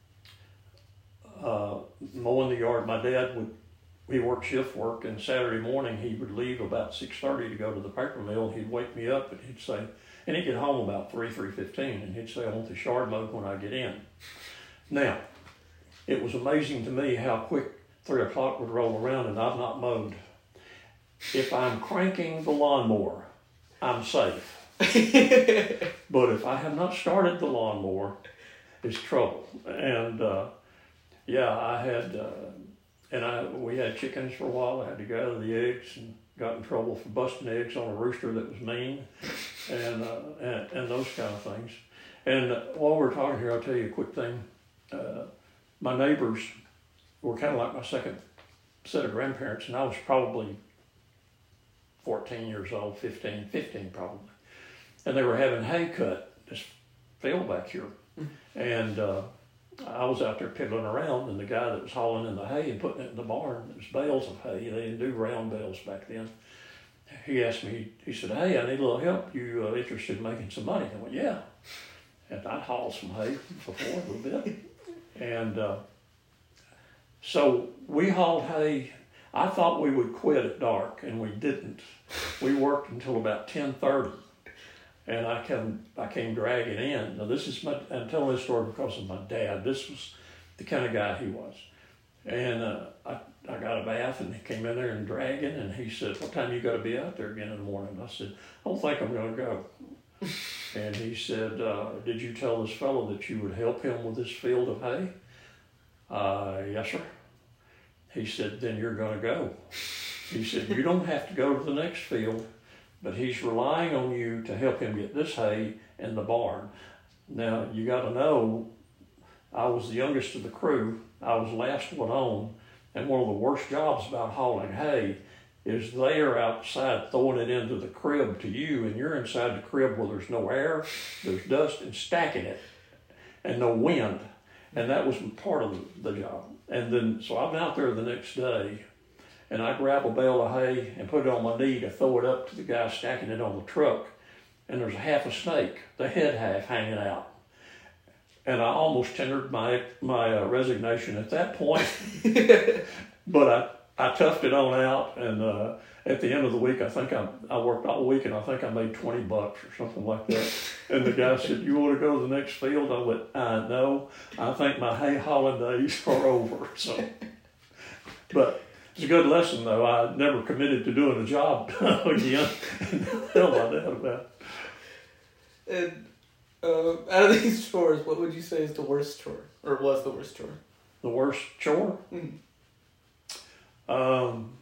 uh, mowing the yard. My dad would, he worked shift work, and Saturday morning he would leave about six thirty to go to the paper mill. He'd wake me up and he'd say, and he'd get home about three, three fifteen, and he'd say, I want the yard mowed when I get in. Now, it was amazing to me how quick three o'clock would roll around and I've not mowed. If I'm cranking the lawnmower, I'm safe. But if I have not started the lawnmower, it's trouble. And uh, yeah, I had, uh, and I we had chickens for a while. I had to gather the eggs and got in trouble for busting eggs on a rooster that was mean, and uh, and, and those kind of things. And uh, while we're talking here, I'll tell you a quick thing. Uh, my neighbors were kind of like my second set of grandparents, and I was probably fourteen years old, fifteen, fifteen probably. And they were having hay cut, this field back here. Mm-hmm. And uh, I was out there piddling around, and the guy that was hauling in the hay and putting it in the barn, it was bales of hay. They didn't do round bales back then. He asked me, he said, hey, I need a little help. You uh, interested in making some money? I went, yeah. And I'd hauled some hay before a little bit. And uh, so we hauled hay. I thought we would quit at dark, and we didn't. We worked until about ten thirty, and I came, I came dragging in. Now this is my, I'm telling this story because of my dad. This was the kind of guy he was. And uh, I, I got a bath, and he came in there and dragging, and he said, what time you got to be out there again in the morning? I said, I don't think I'm going to go. And he said, uh, did you tell this fellow that you would help him with this field of hay? Uh, yes, sir. He said, then you're going to go. He said, you don't have to go to the next field, but he's relying on you to help him get this hay in the barn. Now, you got to know, I was the youngest of the crew. I was last one on, and one of the worst jobs about hauling hay is they are outside throwing it into the crib to you, and you're inside the crib where there's no air, there's dust, and stacking it, and no wind. And that was part of the, the job. And then, so I'm out there the next day, and I grab a bale of hay and put it on my knee to throw it up to the guy stacking it on the truck. And there's a half a snake, the head half hanging out. And I almost tendered my my uh, resignation at that point. But I toughed it on out, and uh, at the end of the week, I think I I worked all week, and I think I made twenty bucks or something like that. And the guy said, "You want to go to the next field?" I went, "I know. I think my hay hauling days are over." So, but it's a good lesson, though. I never committed to doing a job again. Hell, I doubt about it. And uh, out of these chores, what would you say is the worst chore, or was the worst chore? The worst chore? Mm. Um.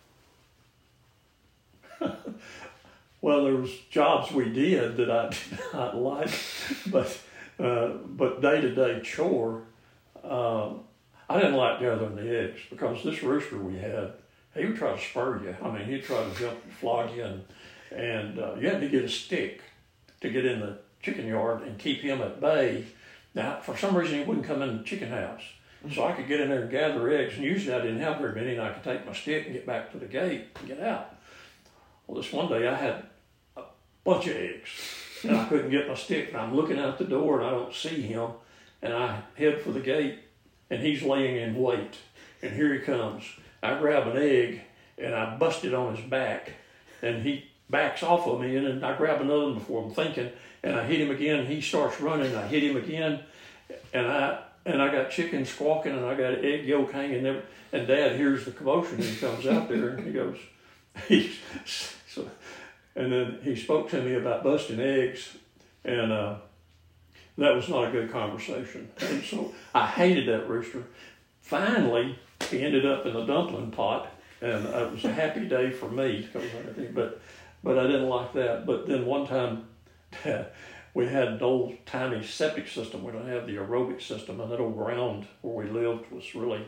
Well, there was jobs we did that I did not like, but uh, but day to day chore. Um, I didn't like gathering the eggs because this rooster we had, he would try to spur you. I mean, he'd try to jump and flog you, and, and uh, you had to get a stick to get in the chicken yard and keep him at bay. Now, for some reason, he wouldn't come in the chicken house. So I could get in there and gather eggs, and usually I didn't have very many, and I could take my stick and get back to the gate and get out. Well, this one day I had a bunch of eggs, and I couldn't get my stick, and I'm looking out the door, and I don't see him, and I head for the gate, and he's laying in wait, and here he comes. I grab an egg, and I bust it on his back, and he backs off of me, and then I grab another one before I'm thinking, and I hit him again, and he starts running, I hit him again, and I and I got chicken squawking, and I got egg yolk hanging there, and Dad hears the commotion, and he comes out there, and he goes, he, so, and then he spoke to me about busting eggs, and uh, that was not a good conversation, and so I hated that rooster. Finally, he ended up in the dumpling pot, and it was a happy day for me, but but I didn't like that. But then one time, we had an old tiny septic system. We don't have the aerobic system, and that old ground where we lived was really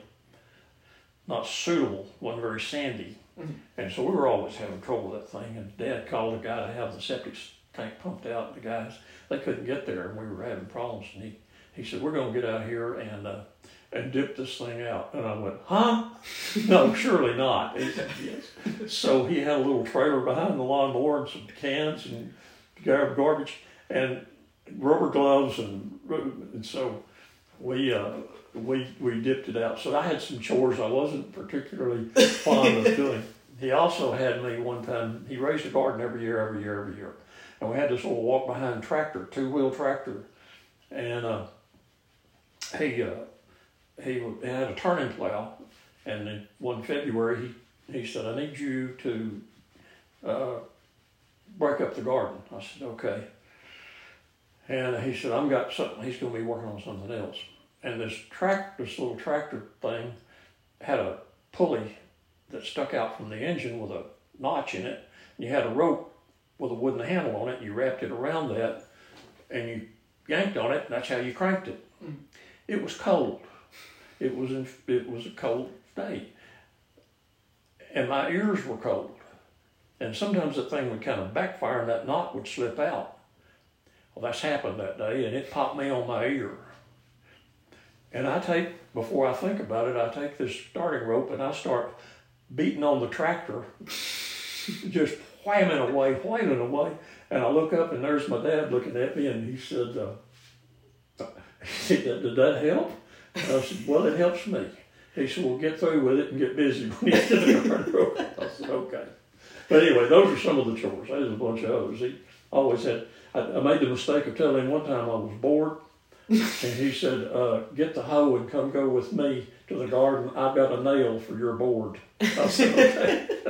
not suitable, wasn't very sandy. Mm-hmm. And so we were always having trouble with that thing. And Dad called a guy to have the septic tank pumped out. And the guys, they couldn't get there, and we were having problems. And he, he said, "We're going to get out here and uh, and dip this thing out." And I went, "Huh? No, surely not." He said, "Yes." So he had a little trailer behind the lawnmower and some cans and garbage and rubber gloves, and, and so we uh, we we dipped it out. So I had some chores I wasn't particularly fond of doing. He also had me one time. He raised a garden every year, every year, every year, and we had this little walk behind tractor, two wheel tractor, and uh, he uh, he had a turning plow, and in one February he he said, "I need you to uh, break up the garden." I said, "Okay." And he said, "I've got something." He's going to be working on something else. And this track, this little tractor thing, had a pulley that stuck out from the engine with a notch in it. And you had a rope with a wooden handle on it. You wrapped it around that, and you yanked on it. And that's how you cranked it. Mm. It was cold. It was in, it was a cold day, and my ears were cold. And sometimes the thing would kind of backfire, and that knot would slip out. Well, that's happened that day, and it popped me on my ear. And I take, before I think about it, I take this starting rope and I start beating on the tractor, just whamming away, whamming away. And I look up, and there's my dad looking at me, and he said, uh, he said, "Did that help?" And I said, "Well, it helps me." He said, "Well, get through with it and get busy when you get to the starting rope." I said, "Okay." But anyway, those are some of the chores. There's a bunch of others. He always had. I made the mistake of telling him one time I was bored, and he said, uh, "Get the hoe and come go with me to the garden. I've got a nail for your board." I said, "Okay."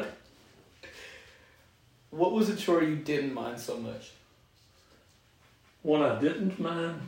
What was a chore you didn't mind so much? One I didn't mind?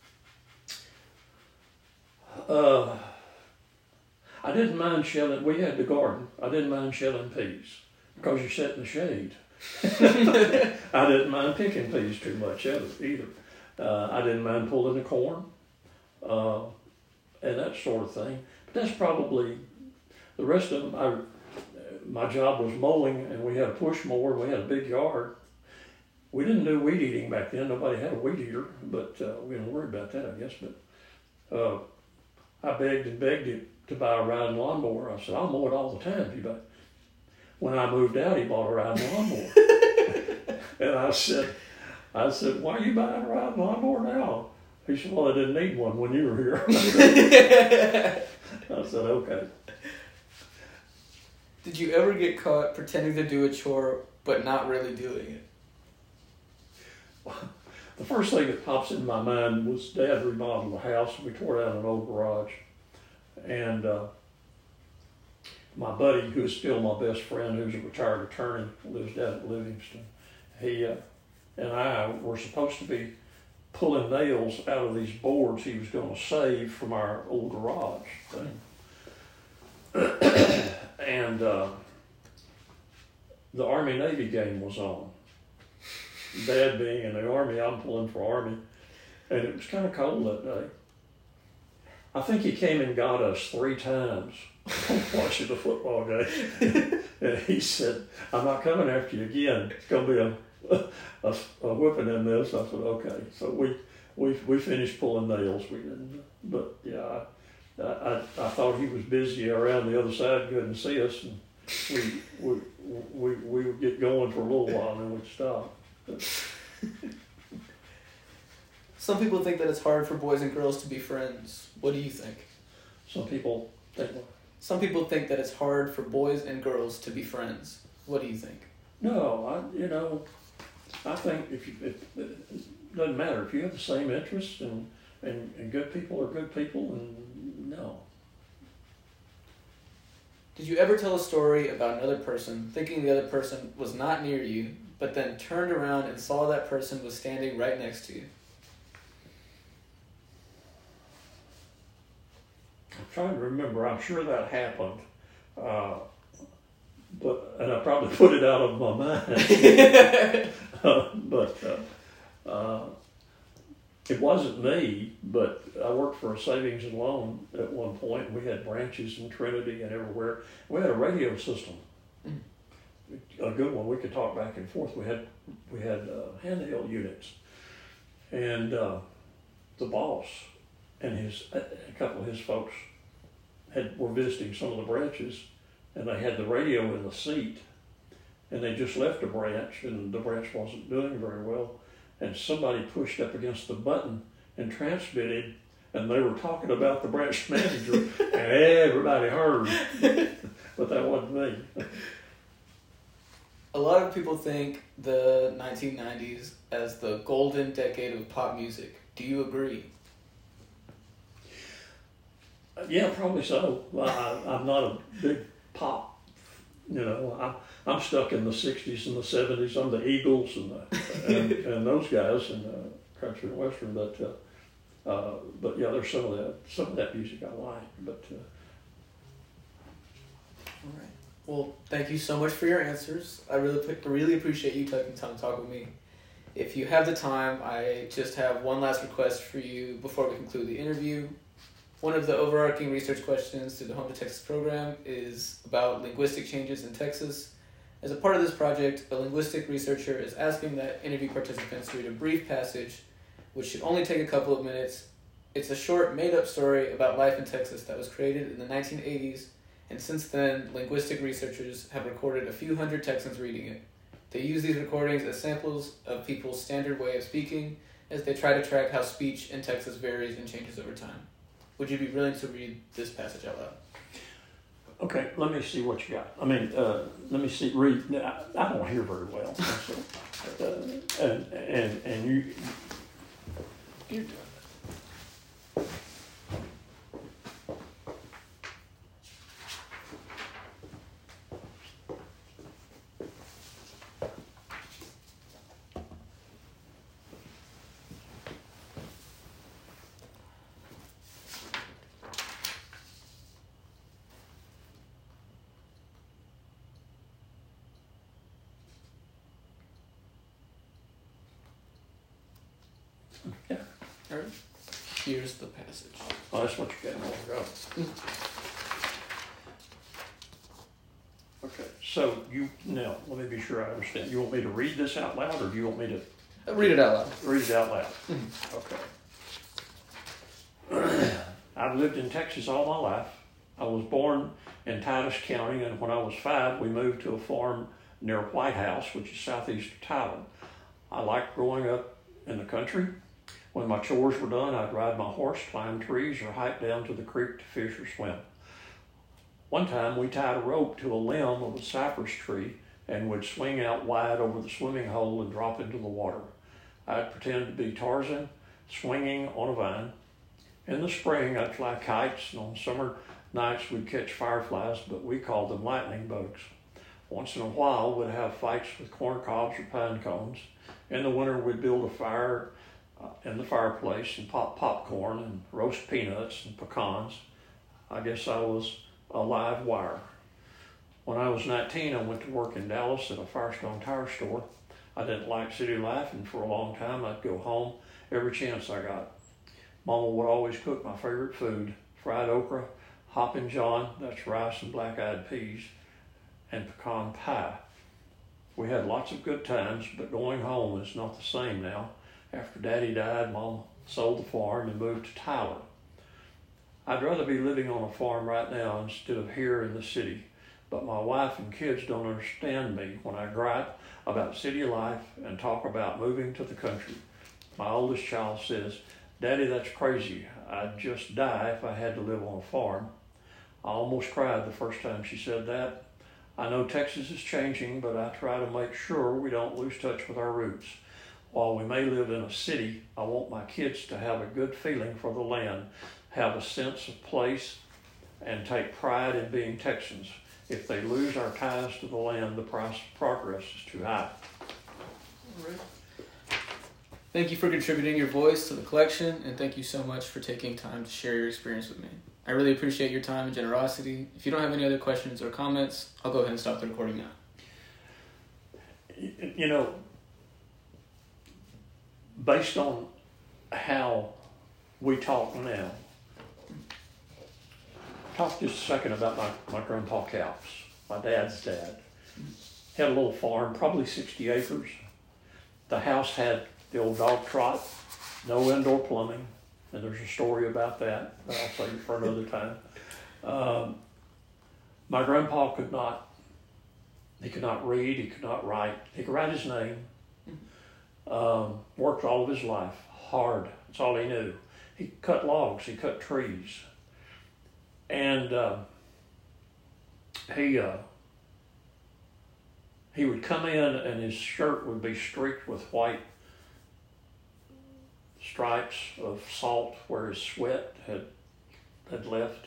Uh, I didn't mind shelling. We had the garden. I didn't mind shelling peas because you sat in the shade. I didn't mind picking peas too much either. Uh, I didn't mind pulling the corn uh, and that sort of thing. But that's probably the rest of them. I, my job was mowing, and we had a push mower. We had a big yard. We didn't do weed eating back then. Nobody had a weed eater, but uh, we didn't worry about that, I guess. But uh, I begged and begged him to buy a riding lawnmower. I said, "I'll mow it all the time if you buy." When I moved out, he bought a riding lawnmower. And I said, I said, "Why are you buying a riding lawnmower now?" He said, "Well, I didn't need one when you were here." I said, "Okay." Did you ever get caught pretending to do a chore but not really doing it? The first thing that pops in my mind was Dad remodeled the house. We tore down an old garage. And uh, my buddy, who is still my best friend, who's a retired attorney, lives down at Livingston, he uh, and I were supposed to be pulling nails out of these boards he was going to save from our old garage thing. And uh, the Army-Navy game was on. Dad being in the Army, I'm pulling for Army, and it was kind of cold that day. I think he came and got us three times watching the football game. And he said, I'm not coming after you again. It's going to be a, a, a whipping in this. I said, okay. So we we we finished pulling nails. We didn't, but yeah, I, I, I thought he was busy around the other side, couldn't see us. And we, we, we, we would get going for a little while and then we'd stop. Some people think that it's hard for boys and girls to be friends. What do you think? Some people think. Some people think that it's hard for boys and girls to be friends. What do you think? No, I you know, I think if you, if, it doesn't matter if you have the same interests and, and and good people are good people, and no. Did you ever tell a story about another person thinking the other person was not near you, but then turned around and saw that person was standing right next to you? I'm trying to remember. I'm sure that happened, uh, but and I probably put it out of my mind. uh, but uh, uh, it wasn't me. But I worked for a savings and loan at one point. We had branches in Trinity and everywhere. We had a radio system, mm. a good one. We could talk back and forth. We had we had uh, handheld units, and uh, the boss and his a couple of his folks had were visiting some of the branches, and they had the radio in the seat, and they just left a branch, and the branch wasn't doing very well, and somebody pushed up against the button and transmitted, and they were talking about the branch manager, and everybody heard, but that wasn't me. A lot of people think the nineteen nineties as the golden decade of pop music. Do you agree? Yeah, probably so. I, I'm not a big pop, you know. I, I'm stuck in the sixties and the seventies. I'm the Eagles and the, and, and those guys and uh, country and western. But uh, uh, but yeah, there's some of that some of that music I like. But uh, all right. Well, thank you so much for your answers. I really really appreciate you taking time to talk with me. If you have the time, I just have one last request for you before we conclude the interview. One of the overarching research questions through the Home to Texas program is about linguistic changes in Texas. As a part of this project, a linguistic researcher is asking that interview participants read a brief passage, which should only take a couple of minutes. It's a short, made-up story about life in Texas that was created in the nineteen eighties, and since then, linguistic researchers have recorded a few hundred Texans reading it. They use these recordings as samples of people's standard way of speaking as they try to track how speech in Texas varies and changes over time. Would you be willing to read this passage out loud? Okay, let me see what you got. I mean, uh, let me see. Read. I, I don't hear very well, so, uh, and and and you. you Yeah. All right. Here's the passage. Oh, that's what you got. There we go. Okay, so you now let me be sure I understand. You want me to read this out loud, or do you want me to uh, read it out loud? Read it out loud. Mm-hmm. Okay. I've lived in Texas all my life. I was born in Titus County, and when I was five, we moved to a farm near White House, which is southeast of Tyler. I liked growing up in the country. When my chores were done, I'd ride my horse, climb trees, or hike down to the creek to fish or swim. One time we tied a rope to a limb of a cypress tree and would swing out wide over the swimming hole and drop into the water. I'd pretend to be Tarzan swinging on a vine. In the spring, I'd fly kites, and on summer nights we'd catch fireflies, but we called them lightning bugs. Once in a while, we'd have fights with corn cobs or pine cones. In the winter, we'd build a fire uh, in the fireplace and pop popcorn and roast peanuts and pecans. I guess I was a live wire. When I was nineteen, I went to work in Dallas at a Firestone tire store. I didn't like city life, and for a long time, I'd go home every chance I got. Mama would always cook my favorite food, fried okra, hoppin' john, that's rice and black-eyed peas, and pecan pie. We had lots of good times, but going home is not the same now. After Daddy died, Mom sold the farm and moved to Tyler. I'd rather be living on a farm right now instead of here in the city, but my wife and kids don't understand me when I gripe about city life and talk about moving to the country. My oldest child says, "Daddy, that's crazy. I'd just die if I had to live on a farm." I almost cried the first time she said that. I know Texas is changing, but I try to make sure we don't lose touch with our roots. While we may live in a city, I want my kids to have a good feeling for the land, have a sense of place, and take pride in being Texans. If they lose our ties to the land, the price of progress is too high. All right. Thank you for contributing your voice to the collection, and thank you so much for taking time to share your experience with me. I really appreciate your time and generosity. If you don't have any other questions or comments, I'll go ahead and stop the recording now. You know, based on how we talk now, talk just a second about my, my grandpa Caps, my dad's dad. He had a little farm, probably sixty acres. The house had the old dog trot, no indoor plumbing, and there's a story about that, but I'll save it for another time. Um, my grandpa could not, he could not read, he could not write. He could write his name. Um, worked all of his life, hard, that's all he knew. He cut logs, he cut trees. And uh, he uh, he would come in and his shirt would be streaked with white stripes of salt where his sweat had had left.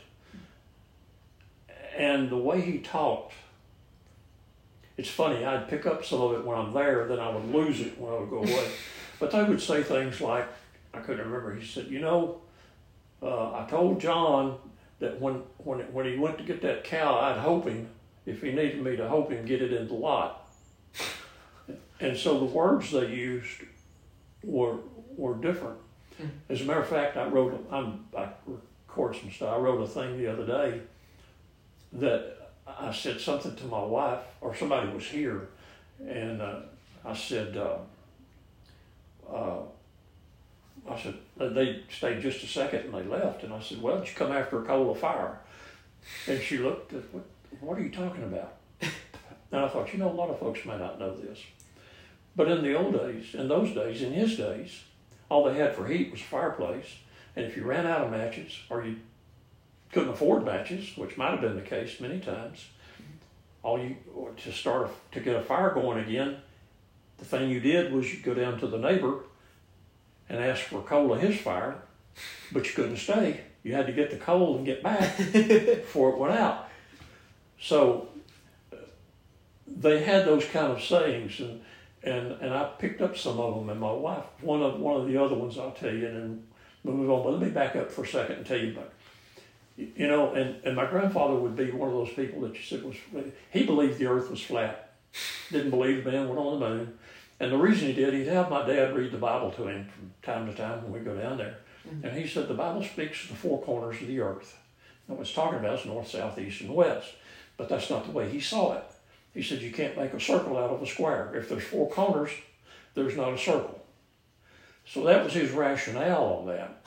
And the way he talked, it's funny, I'd pick up some of it when I'm there, then I would lose it when I would go away. But they would say things like, I couldn't remember, he said, you know, uh, I told John that when, when, when he went to get that cow, I'd hope him, if he needed me to hope him, get it in the lot. And so the words they used were were different. As a matter of fact, I wrote, I'm, I record some stuff, I wrote a thing the other day that I said something to my wife, or somebody was here, and uh, I said, uh, uh, I said, they stayed just a second and they left, and I said, well, did you come after a coal of fire? And she looked at, what, what are you talking about? And I thought, you know, a lot of folks may not know this. But in the old days, in those days, in his days, all they had for heat was a fireplace, and if you ran out of matches, or you couldn't afford matches, which might have been the case many times, all you, to start, to get a fire going again, the thing you did was you go down to the neighbor and ask for coal of his fire, but you couldn't stay. You had to get the coal and get back before it went out. So they had those kind of sayings, and and and I picked up some of them. And my wife, one of one of the other ones, I'll tell you, and then we'll move on. But let me back up for a second and tell you about. You know, and, and my grandfather would be one of those people that you said was, he believed the earth was flat, didn't believe man went on the moon. And the reason he did, he'd have my dad read the Bible to him from time to time when we go down there. Mm-hmm. And he said the Bible speaks to the four corners of the earth. And what it's talking about is north, south, east, and west. But that's not the way he saw it. He said you can't make a circle out of a square. If there's four corners, there's not a circle. So that was his rationale on that.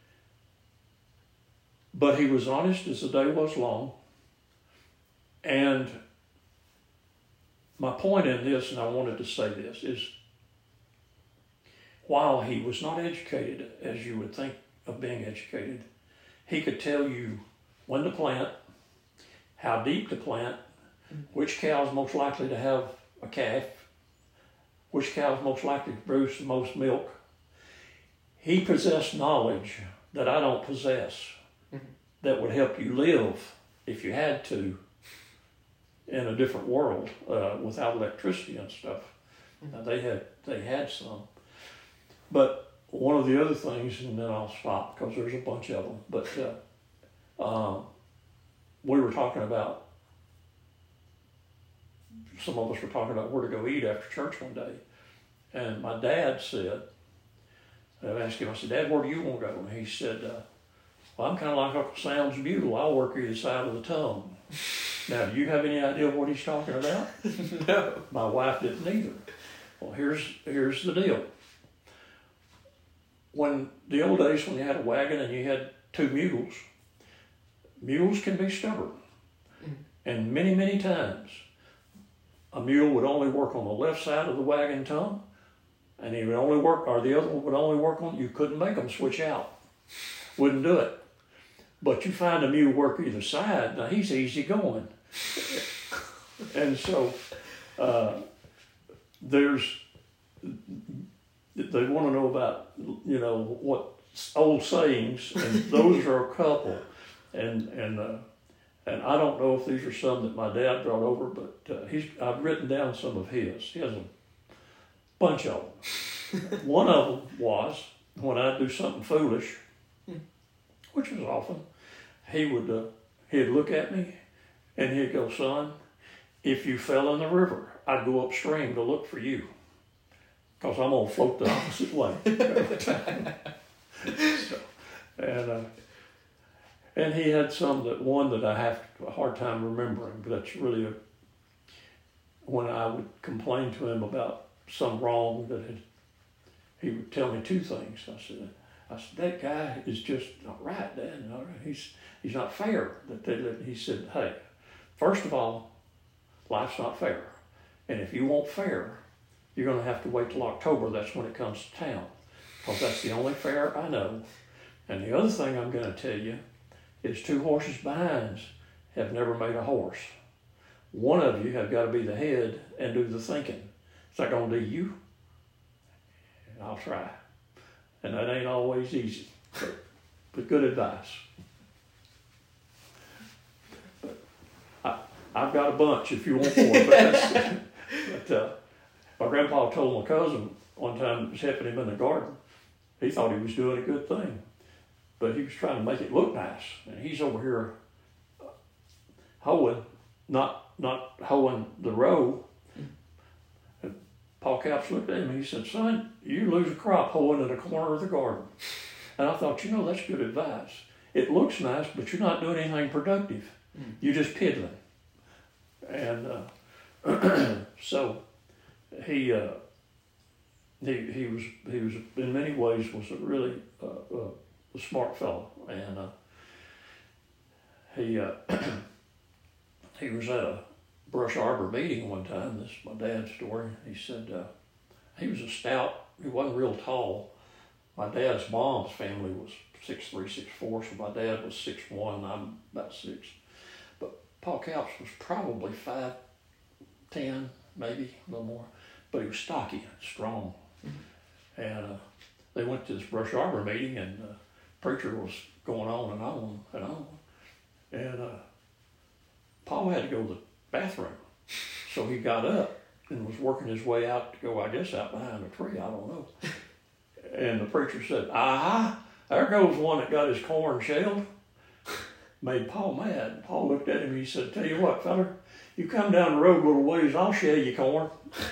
But he was honest as the day was long. And my point in this, and I wanted to say this, is while he was not educated as you would think of being educated, he could tell you when to plant, how deep to plant, which cow is most likely to have a calf, which cow is most likely to produce the most milk. He possessed knowledge that I don't possess, mm-hmm. that would help you live if you had to in a different world uh, without electricity and stuff. Mm-hmm. Now they had they had some, but one of the other things, and then I'll stop because there's a bunch of them. But uh, um, we were talking about. Some of us were talking about where to go eat after church one day, and my dad said. I asked him, I said, Dad, where do you want to go? And he said, uh, well, I'm kind of like Uncle Sam's Bugle. I'll work either side of the tongue. Now, do you have any idea what he's talking about? No. My wife didn't either. Well, here's here's the deal. When the old days, when you had a wagon and you had two mules, mules can be stubborn. Mm-hmm. And many, many times, a mule would only work on the left side of the wagon tongue, and he would only work, or the other one would only work on, you couldn't make them switch out. Wouldn't do it. But you find a mule work either side, now he's easy going. And so uh, there's, they want to know about, you know, what old sayings, and those are a couple. And and uh, and I don't know if these are some that my dad brought over, but uh, he's I've written down some of his. He has a bunch of them. One of them was when I'd do something foolish, which was often, he would uh, he'd look at me and he'd go, son, if you fell in the river, I'd go upstream to look for you, because I'm gonna float the opposite way every time. So, and uh, and he had some that one that I have a hard time remembering, but that's really a, when I would complain to him about some wrong that had, he would tell me two things. I said, I said, that guy is just not right, Dad. Not right. He's he's not fair. That they let, he said, hey, first of all, life's not fair. And if you want fair, you're going to have to wait till October. That's when it comes to town, because that's the only fair I know. And the other thing I'm going to tell you is two horses behinds have never made a horse. One of you have got to be the head and do the thinking. It's not going to do you. And I'll try. And that ain't always easy, but, but good advice. But I, I've got a bunch if you want more. But, that's, but uh, my grandpa told my cousin one time that was helping him in the garden, he thought he was doing a good thing, but he was trying to make it look nice. And he's over here uh, hoeing, not, not hoeing the row. Paul Capps looked at him and he said, son, you lose a crop hoeing in the corner of the garden. And I thought, you know, that's good advice. It looks nice, but you're not doing anything productive. Mm. You're just piddling. And uh, so he uh, he he was he was in many ways was a really uh, uh, a smart fellow. And uh, he uh, he was at a Brush Arbor meeting one time. This is my dad's story. He said uh, he was a stout. He wasn't real tall. My dad's mom's family was six three, six four, so my dad was six one. I'm about six. But Paul Capps was probably five ten, maybe a little more. But he was stocky and strong. Mm-hmm. And uh, they went to this Brush Arbor meeting, and the uh, preacher was going on and on and on. And uh, Paul had to go to the bathroom. So he got up and was working his way out to go, I guess, out behind a tree. I don't know. And the preacher said, aha, there goes one that got his corn shelled. Made Paul mad. Paul looked at him and he said, tell you what, feller, you come down the road a little ways, I'll shell your corn.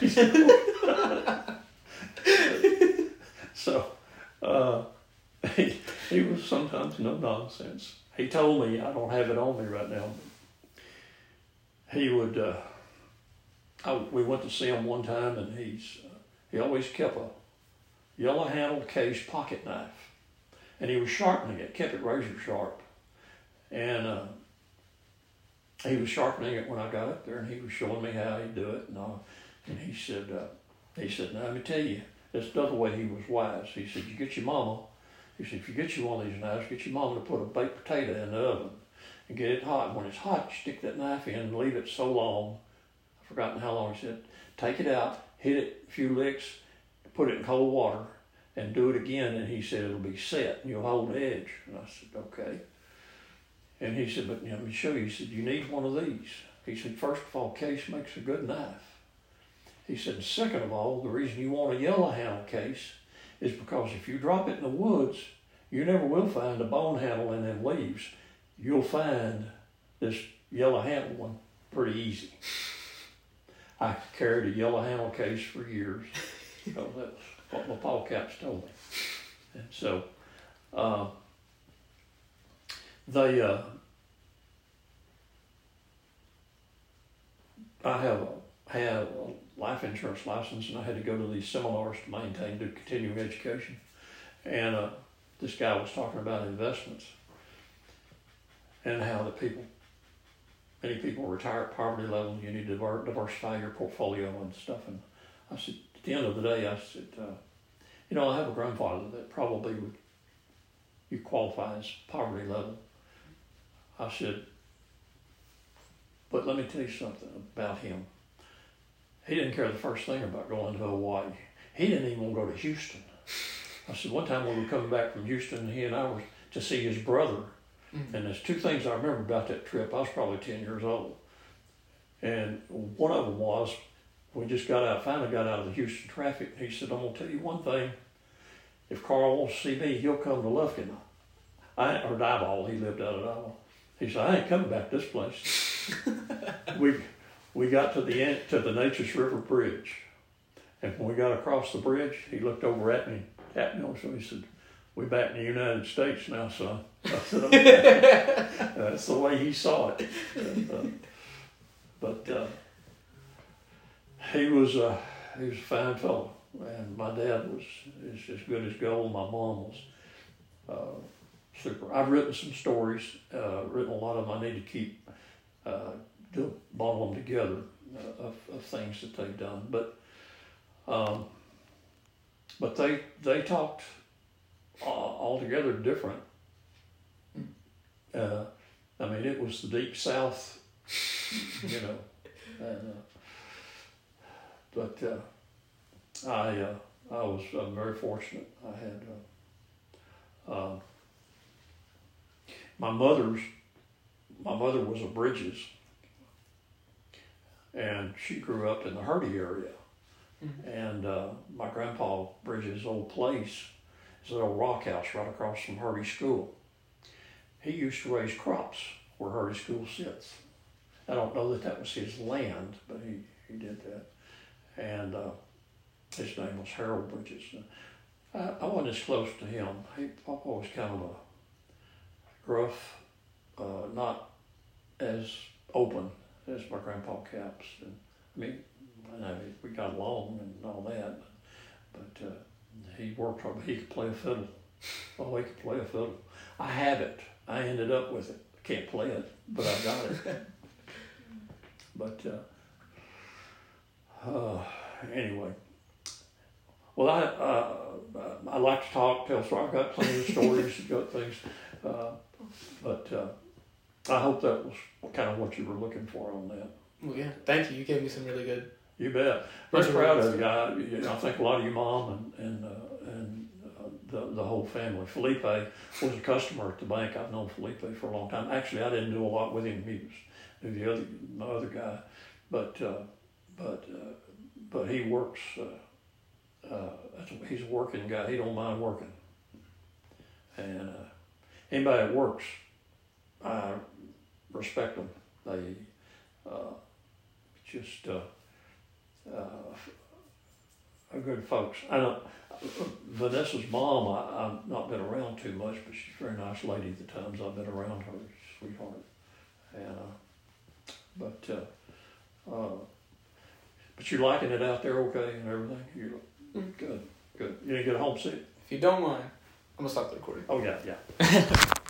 So uh, he, he was sometimes no nonsense. He told me, I don't have it on me right now, he would, uh, I, we went to see him one time, and he's uh, he always kept a yellow-handled case pocket knife, and he was sharpening it, kept it razor sharp, and uh, he was sharpening it when I got up there, and he was showing me how he'd do it, and all, and he said, uh, he said, now let me tell you, that's the other way he was wise. He said, you get your mama, he said, if you get you one of these knives, get your mama to put a baked potato in the oven. and get it hot. When it's hot, you stick that knife in and leave it so long. I've forgotten how long he said. Take it out, hit it a few licks, put it in cold water, and do it again. And he said, it'll be set and you'll hold the edge. And I said, okay. And he said, but you know, let me show you. He said, you need one of these. He said, first of all, case makes a good knife. He said, second of all, the reason you want a yellow handle case is because if you drop it in the woods, you never will find a bone handle in them leaves. You'll find this yellow handle one pretty easy. I carried a yellow handle case for years. So that's what my Paul Caps told me. And so uh, they, uh, I have a, have a life insurance license, and I had to go to these seminars to maintain, do continuing education. And uh, this guy was talking about investments and how the people, many people retire at poverty level. You need to diversify your portfolio and stuff. And I said, at the end of the day, I said, uh, you know, I have a grandfather that probably would, you qualify as poverty level. I said, but let me tell you something about him. He didn't care the first thing about going to Hawaii. He didn't even want to go to Houston. I said, one time when we were coming back from Houston, he and I were to see his brother. Mm-hmm. And there's two things I remember about that trip. I was probably ten years old. And one of them was, we just got out, finally got out of the Houston traffic. He said, I'm going to tell you one thing. If Carl wants to see me, he'll come to Lufkin. I, or Diboll, he lived out of Diboll. He said, I ain't coming back this place. we we got to the end, to the Neches River Bridge. And when we got across the bridge, he looked over at me, tapped me on the shoulder. He said, we back in the United States now, son. I said, okay. That's the way he saw it. And, uh, but uh, he was uh, he was a fine fellow, and my dad was is as good as gold. My mom was uh, super. I've written some stories, uh, written a lot of them. I need to keep uh, do, bundle them together uh, of, of things that they've done. But um, but they they talked uh, altogether different. Uh, I mean, it was the deep South, you know. And, uh, but uh, I uh, I was uh, very fortunate. I had uh, uh, my mother's my mother was a Bridges, and she grew up in the Hurdy area. Mm-hmm. And uh, my grandpa Bridges' old place is an old rock house right across from Hurdy School. He used to raise crops where Hurdy School sits. I don't know that that was his land, but he, he did that. And uh, his name was Harold Bridges. I, I wasn't as close to him. He, Papa was kind of a gruff, uh, not as open as my grandpa Caps. And, I mean, I know we got along and all that, but uh, he worked hard. He could play a fiddle. Oh, he could play a fiddle. I have it. I ended up with it. I can't play it, but I got it. But uh, uh, anyway, well, I uh, I like to talk, tell stories. I've got plenty of stories, got things, uh, but uh, I hope that was kind of what you were looking for on that. Well, yeah, thank you. You gave me some really good. You bet. Very proud of you. I, you know, I think a lot of your mom and and uh, and uh, the the whole family. Felipe was a customer at the bank. I've known Felipe for a long time. Actually, I didn't do a lot with him. He was the other my other guy, but uh, but uh, but he works. Uh, uh, he's a working guy. He don't mind working. And uh, anybody that works, I respect them. They uh, just. Uh, Uh, are good folks. I don't. Vanessa's mom, I, I've not been around too much, but she's a very nice lady. The times I've been around her, sweetheart. And uh, but uh, uh, but you're liking it out there, okay, and everything. You're mm-hmm. good, good. You didn't get homesick? If you don't mind, I'm gonna stop the recording. Oh yeah, yeah.